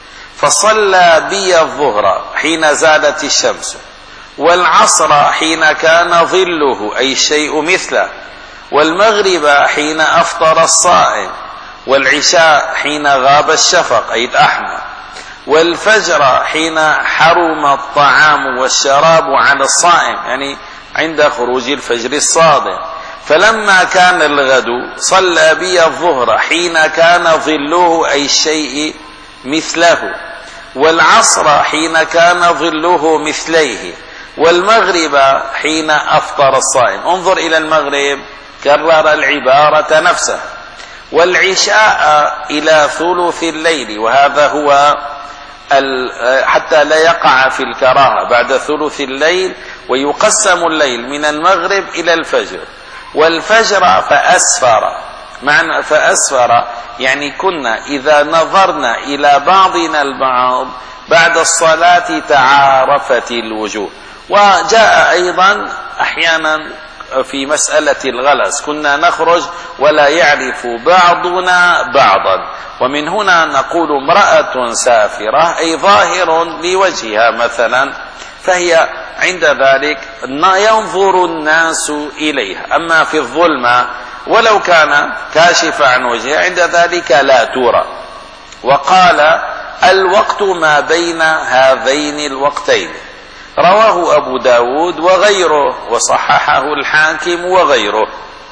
فصلى بي الظهر حين زالت الشمس، والعصر حين كان ظله أي الشيء مثله، والمغرب حين أفطر الصائم، والعشاء حين غاب الشفق أي الأحمر، والفجر حين حرم الطعام والشراب على الصائم، يعني عند خروج الفجر الصادق. فلما كان الغد صلى بي الظهر حين كان ظله أي الشيء مثله، والعصر حين كان ظله مثليه، والمغرب حين أفطر الصائم. انظر إلى المغرب، كرر العبارة نفسها. والعشاء إلى ثلث الليل، وهذا هو حتى لا يقع في الكراهة، بعد ثلث الليل، ويقسم الليل من المغرب إلى الفجر. والفجر فأسفر، معنى فأسفر يعني كنا إذا نظرنا إلى بعضنا البعض بعد الصلاة تعارفت الوجوه. وجاء أيضا أحيانا في مسألة الغلس، كنا نخرج ولا يعرف بعضنا بعضا، ومن هنا نقول امرأة سافرة أي ظاهر لوجهها مثلا، فهي عند ذلك ينظر الناس إليها. أما في الظلمة ولو كان كاشف عن وجهها عند ذلك لا ترى. وقال الوقت ما بين هذين الوقتين، رواه أبو داود وغيره، وصححه الحاكم وغيره.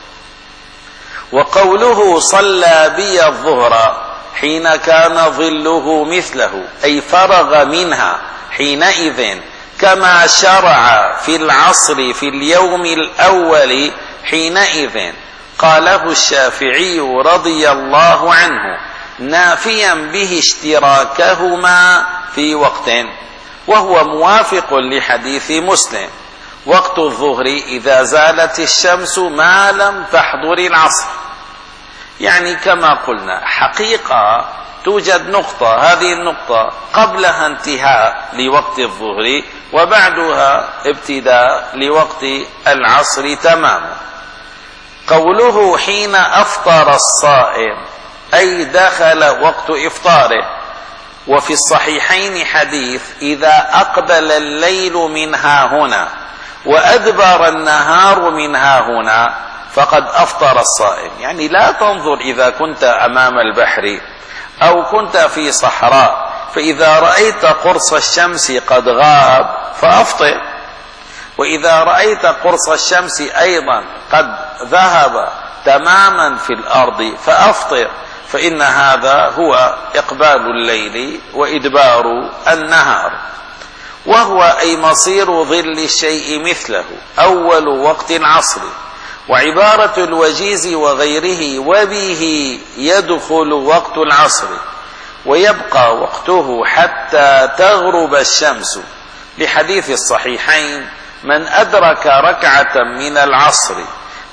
وقوله صلى بي الظهر حين كان ظله مثله أي فرغ منها حينئذ، كما شرع في العصر في اليوم الأول حينئذ. قاله الشافعي رضي الله عنه نافيا به اشتراكهما في وقت، وهو موافق لحديث مسلم: وقت الظهر إذا زالت الشمس ما لم تحضر العصر. يعني كما قلنا حقيقة توجد نقطة، هذه النقطة قبلها انتهاء لوقت الظهر، وبعدها ابتداء لوقت العصر تماما. قوله حين أفطر الصائم أي دخل وقت إفطاره. وفي الصحيحين حديث: إذا أقبل الليل من ها هنا وأدبر النهار من ها هنا فقد أفطر الصائم. يعني لا تنظر إذا كنت أمام البحر أو كنت في صحراء، فإذا رأيت قرص الشمس قد غاب فأفطر، وإذا رأيت قرص الشمس أيضا قد ذهب تماما في الأرض فأفطر، فإن هذا هو إقبال الليل وإدبار النهار. وهو أي مصير ظل الشيء مثله أول وقت العصر. وعبارة الوجيز وغيره وبه يدخل وقت العصر، ويبقى وقته حتى تغرب الشمس، لحديث الصحيحين: من أدرك ركعة من العصر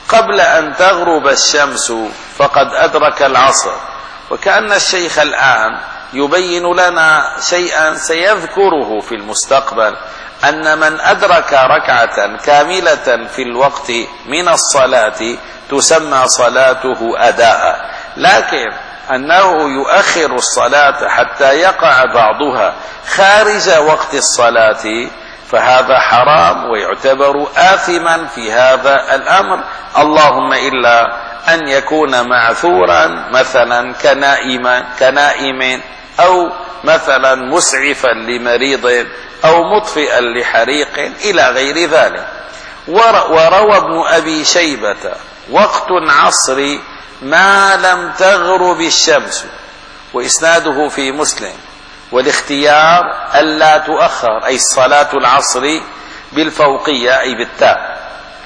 قبل أن تغرب الشمس فقد أدرك العصر. وكأن الشيخ الآن يبين لنا شيئا سيذكره في المستقبل، أن من أدرك ركعة كاملة في الوقت من الصلاة تسمى صلاته أداء، لكن أنه يؤخر الصلاة حتى يقع بعضها خارج وقت الصلاة فهذا حرام ويعتبر آثما في هذا الأمر، اللهم إلا أن يكون معذورا مثلا كنائم كنائم أو مثلا مسعفا لمريض أو مطفئا لحريق إلى غير ذلك. وروى ابن أبي شيبة وقت العصر ما لم تغرب الشمس، وإسناده في مسلم، والاختيار ألا تؤخر أي صلاة العصر بالفوقية أي بالتاء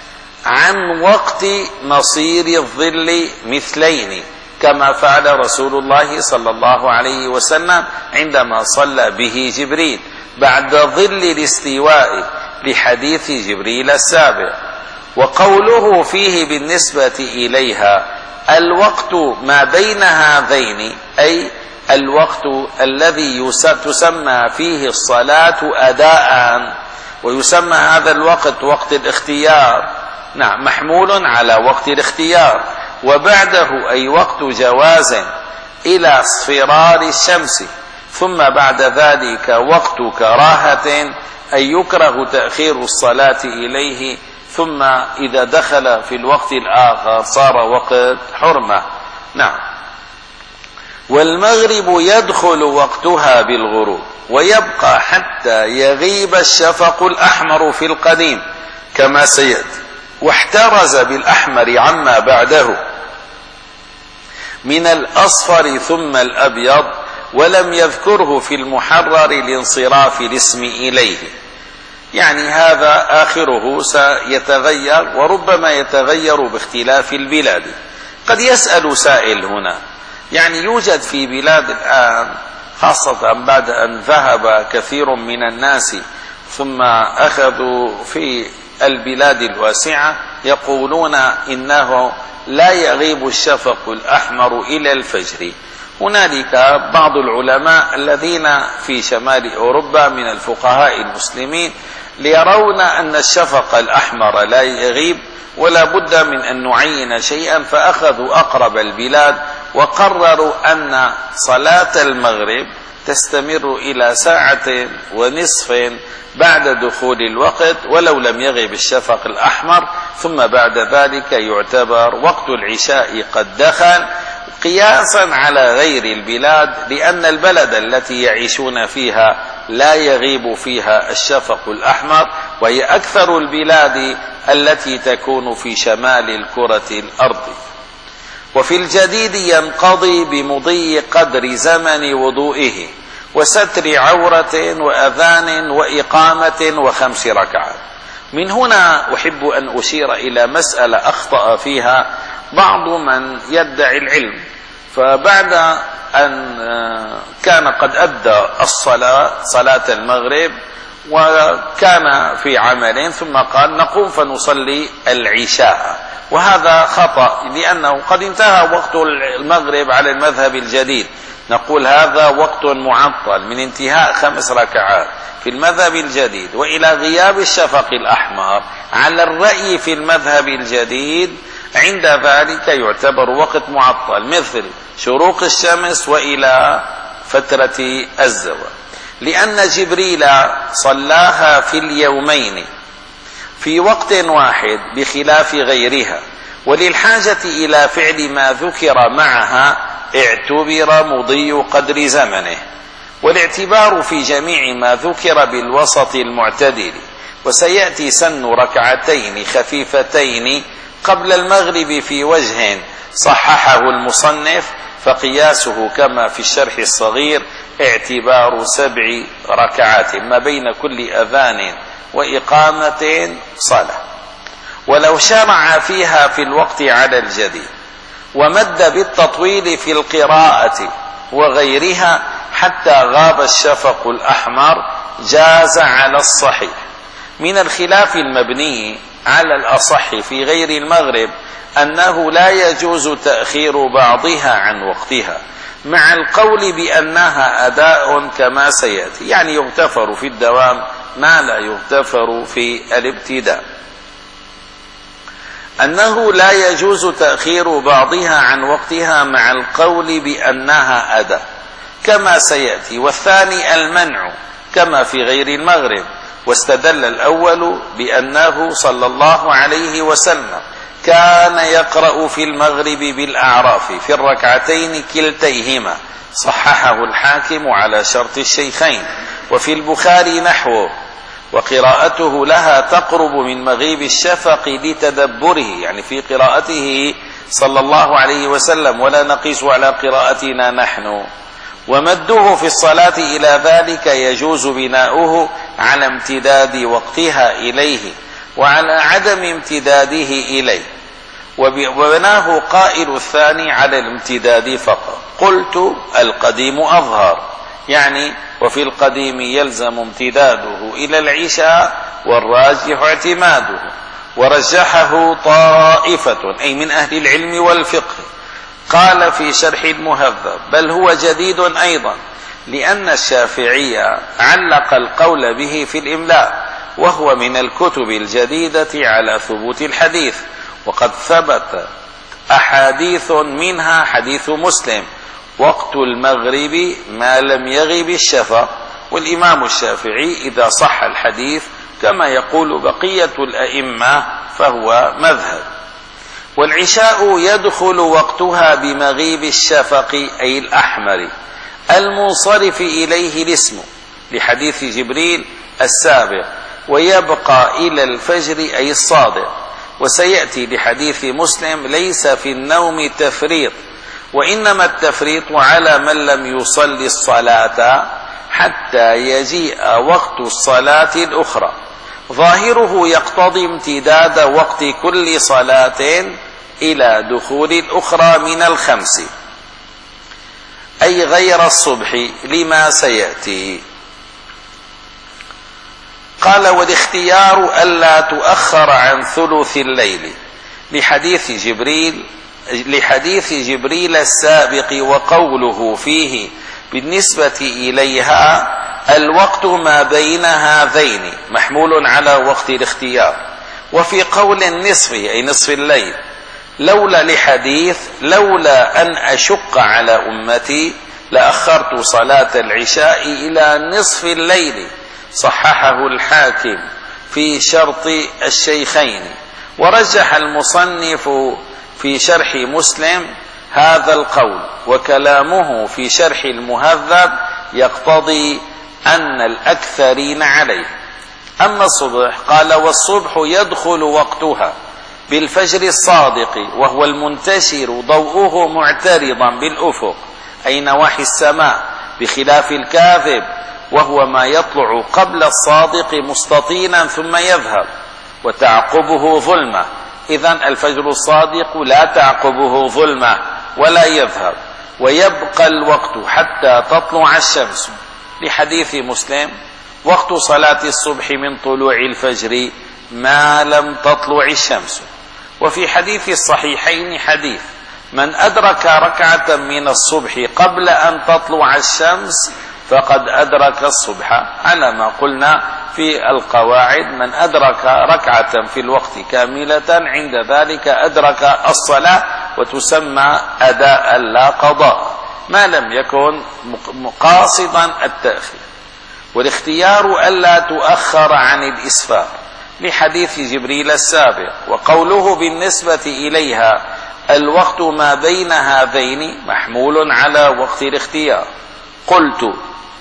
عن وقت مصير الظل مثلين، كما فعل رسول الله صلى الله عليه وسلم عندما صلى به جبريل بعد ظل الاستواء لحديث جبريل السابق. وقوله فيه بالنسبة إليها الوقت ما بين هذين أي الوقت الذي تسمى فيه الصلاة أداء، ويسمى هذا الوقت وقت الاختيار، نعم محمول على وقت الاختيار، وبعده أي وقت جواز إلى اصفرار الشمس، ثم بعد ذلك وقت كراهة أي يكره تأخير الصلاة إليه، ثم إذا دخل في الوقت الآخر صار وقت حرمة. نعم. والمغرب يدخل وقتها بالغروب ويبقى حتى يغيب الشفق الأحمر في القديم كما سيأتي، واحترز بالأحمر عما بعده من الأصفر ثم الأبيض، ولم يذكره في المحرر لانصراف الاسم إليه. يعني هذا آخره سيتغير، وربما يتغير باختلاف البلاد. قد يسأل سائل هنا، يعني يوجد في بلاد الآن خاصة بعد أن ذهب كثير من الناس ثم أخذوا في البلاد الواسعة يقولون إنه لا يغيب الشفق الأحمر إلى الفجر. هنالك بعض العلماء الذين في شمال أوروبا من الفقهاء المسلمين ليرون أن الشفق الأحمر لا يغيب ولا بد من أن نعين شيئا، فأخذوا أقرب البلاد وقرروا أن صلاة المغرب تستمر إلى ساعة ونصف بعد دخول الوقت ولو لم يغب الشفق الأحمر، ثم بعد ذلك يعتبر وقت العشاء قد دخل، قياسا على غير البلاد، لأن البلد التي يعيشون فيها لا يغيب فيها الشفق الأحمر، وهي أكثر البلاد التي تكون في شمال الكرة الأرض. وفي الجديد ينقضي بمضي قدر زمن وضوئه وستر عورة وأذان وإقامة وخمس ركعات. من هنا أحب أن أشير إلى مسألة أخطأ فيها بعض من يدعي العلم، فبعد أن كان قد أدى الصلاة صلاة المغرب وكان في عمل ثم قال نقوم فنصلي العشاء، وهذا خطأ لأنه قد انتهى وقت المغرب على المذهب الجديد، نقول هذا وقت معطل من انتهاء خمس ركعات في المذهب الجديد وإلى غياب الشفق الأحمر على الرأي في المذهب الجديد، عند ذلك يعتبر وقت معطل مثل شروق الشمس وإلى فترة الزوال، لأن جبريل صلاها في اليومين في وقت واحد بخلاف غيرها، وللحاجة إلى فعل ما ذكر معها اعتبر مضي قدر زمنه، والاعتبار في جميع ما ذكر بالوسط المعتدل. وسيأتي سن ركعتين خفيفتين قبل المغرب في وجه صححه المصنف، فقياسه كما في الشرح الصغير اعتبار سبع ركعات ما بين كل أذان وإقامة صلاة. ولو شرع فيها في الوقت على الجديد ومد بالتطويل في القراءة وغيرها حتى غاب الشفق الأحمر جاز على الصحيح. من الخلاف المبني على الأصح في غير المغرب أنه لا يجوز تأخير بعضها عن وقتها، مع القول بأنها أداء كما سيأتي، يعني يغتفر في الدوام ما لا يغتفر في الابتداء. أنه لا يجوز تأخير بعضها عن وقتها مع القول بأنها أداء كما سيأتي، والثاني المنع كما في غير المغرب. واستدل الأول بأنه صلى الله عليه وسلم كان يقرأ في المغرب بالأعراف في الركعتين كلتيهما، صححه الحاكم على شرط الشيخين، وفي البخاري نحوه، وقراءته لها تقرب من مغيب الشفق لتدبره، يعني في قراءته صلى الله عليه وسلم، ولا نقيس على قراءتنا نحن. ومده في الصلاة إلى ذلك يجوز بناؤه على امتداد وقتها إليه وعلى عدم امتداده إليه، وبناه قائل الثاني على الامتداد فقط. قلت القديم أظهر، يعني وفي القديم يلزم امتداده إلى العشاء والراجح اعتماده، ورجحه طائفة أي من أهل العلم والفقه. قال في شرح المهذب بل هو جديد أيضا، لأن الشافعي علق القول به في الإملاء، وهو من الكتب الجديدة على ثبوت الحديث، وقد ثبت أحاديث منها حديث مسلم وقت المغرب ما لم يغب الشفق، والإمام الشافعي إذا صح الحديث كما يقول بقية الأئمة فهو مذهب. والعشاء يدخل وقتها بمغيب الشفق أي الأحمر المنصرف إليه الاسم لحديث جبريل السابق، ويبقى إلى الفجر أي الصادق. وسيأتي لحديث مسلم ليس في النوم تفريط، وإنما التفريط على من لم يصلي الصلاة حتى يجيء وقت الصلاة الأخرى. ظاهره يقتضي امتداد وقت كل صلاة إلى دخول الأخرى من الخمس، أي غير الصبح لما سيأتي. قال والاختيار ألا تؤخر عن ثلث الليل لحديث جبريل لحديث جبريل السابق، وقوله فيه بالنسبة إليها الوقت ما بين هذين محمول على وقت الاختيار. وفي قول النصف أي نصف الليل لولا لحديث لولا أن أشق على أمتي لأخرت صلاة العشاء إلى نصف الليل، صححه الحاكم في شرط الشيخين. ورجح المصنف في شرح مسلم هذا القول، وكلامه في شرح المهذب يقتضي أن الأكثرين عليه. أما الصبح قال والصبح يدخل وقتها بالفجر الصادق، وهو المنتشر ضوءه معترضا بالأفق أي نواحي السماء، بخلاف الكاذب وهو ما يطلع قبل الصادق مستطيلا ثم يذهب وتعقبه ظلمة. إذن الفجر الصادق لا تعقبه ظلمة ولا يذهب، ويبقى الوقت حتى تطلع الشمس، لحديث مسلم وقت صلاة الصبح من طلوع الفجر ما لم تطلع الشمس. وفي حديث الصحيحين حديث من أدرك ركعة من الصبح قبل أن تطلع الشمس فقد أدرك الصبح، على ما قلنا في القواعد من أدرك ركعة في الوقت كاملة عند ذلك أدرك الصلاة، وتسمى أداء لا قضاء ما لم يكن مقاصدا التأخير. والاختيار ألا تؤخر عن الإسفار لحديث جبريل السابق، وقوله بالنسبة إليها الوقت ما بين هذين محمول على وقت الاختيار. قلت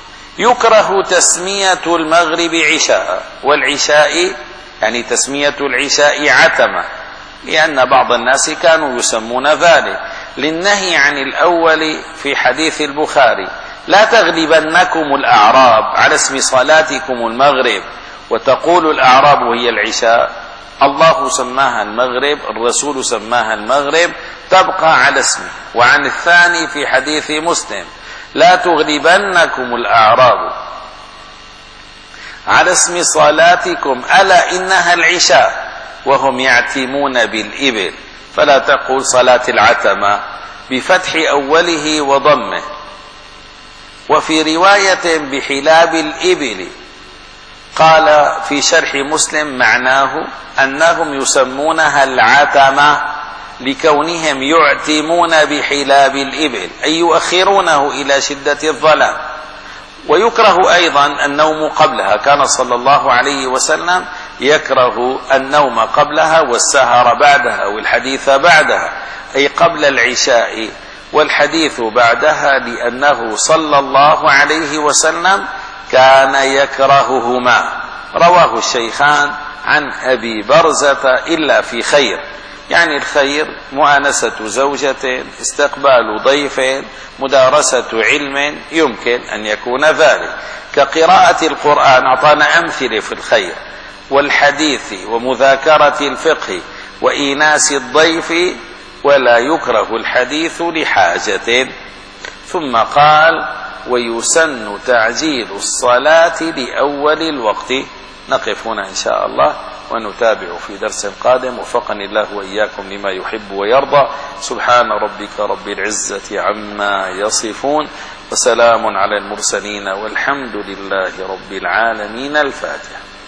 يكره تسمية المغرب عشاء، والعشاء يعني تسمية العشاء عتمة، لأن بعض الناس كانوا يسمون ذلك للنهي عن الأول في حديث البخاري لا تغلبنكم الأعراب على اسم صلاتكم المغرب، وتقول الأعراب هي العشاء. الله سماها المغرب، الرسول سماها المغرب، تبقى على اسمه. وعن الثاني في حديث مسلم لا تغلبنكم الأعراب على اسم صلاتكم ألا إنها العشاء، وهم يعتمون بالإبل، فلا تقول صلاة العتمة بفتح أوله وضمه. وفي رواية بحلاب الإبل قال في شرح مسلم معناه أنهم يسمونها العتمة لكونهم يعتمون بحلاب الإبل، أي يؤخرونه إلى شدة الظلام. ويكره أيضا النوم قبلها، كان صلى الله عليه وسلم يكره النوم قبلها والسهر بعدها والحديث بعدها، أي قبل العشاء والحديث بعدها، لأنه صلى الله عليه وسلم كان يكرههما. رواه الشيخان عن أبي برزة إلا في خير، يعني الخير مؤانسة زوجة، استقبال ضيف، مدارسة علم، يمكن أن يكون ذلك كقراءة القرآن. أعطانا أمثلة في الخير والحديث ومذاكرة الفقه وإيناس الضيف، ولا يكره الحديث لحاجة. ثم قال ويسن تعجيل الصلاة لأول الوقت. نقف هنا إن شاء الله ونتابع في درس قادم، وفقني الله وإياكم لما يحب ويرضى. سبحان ربك رب العزة عما يصفون، وسلام على المرسلين، والحمد لله رب العالمين. الفاتحة.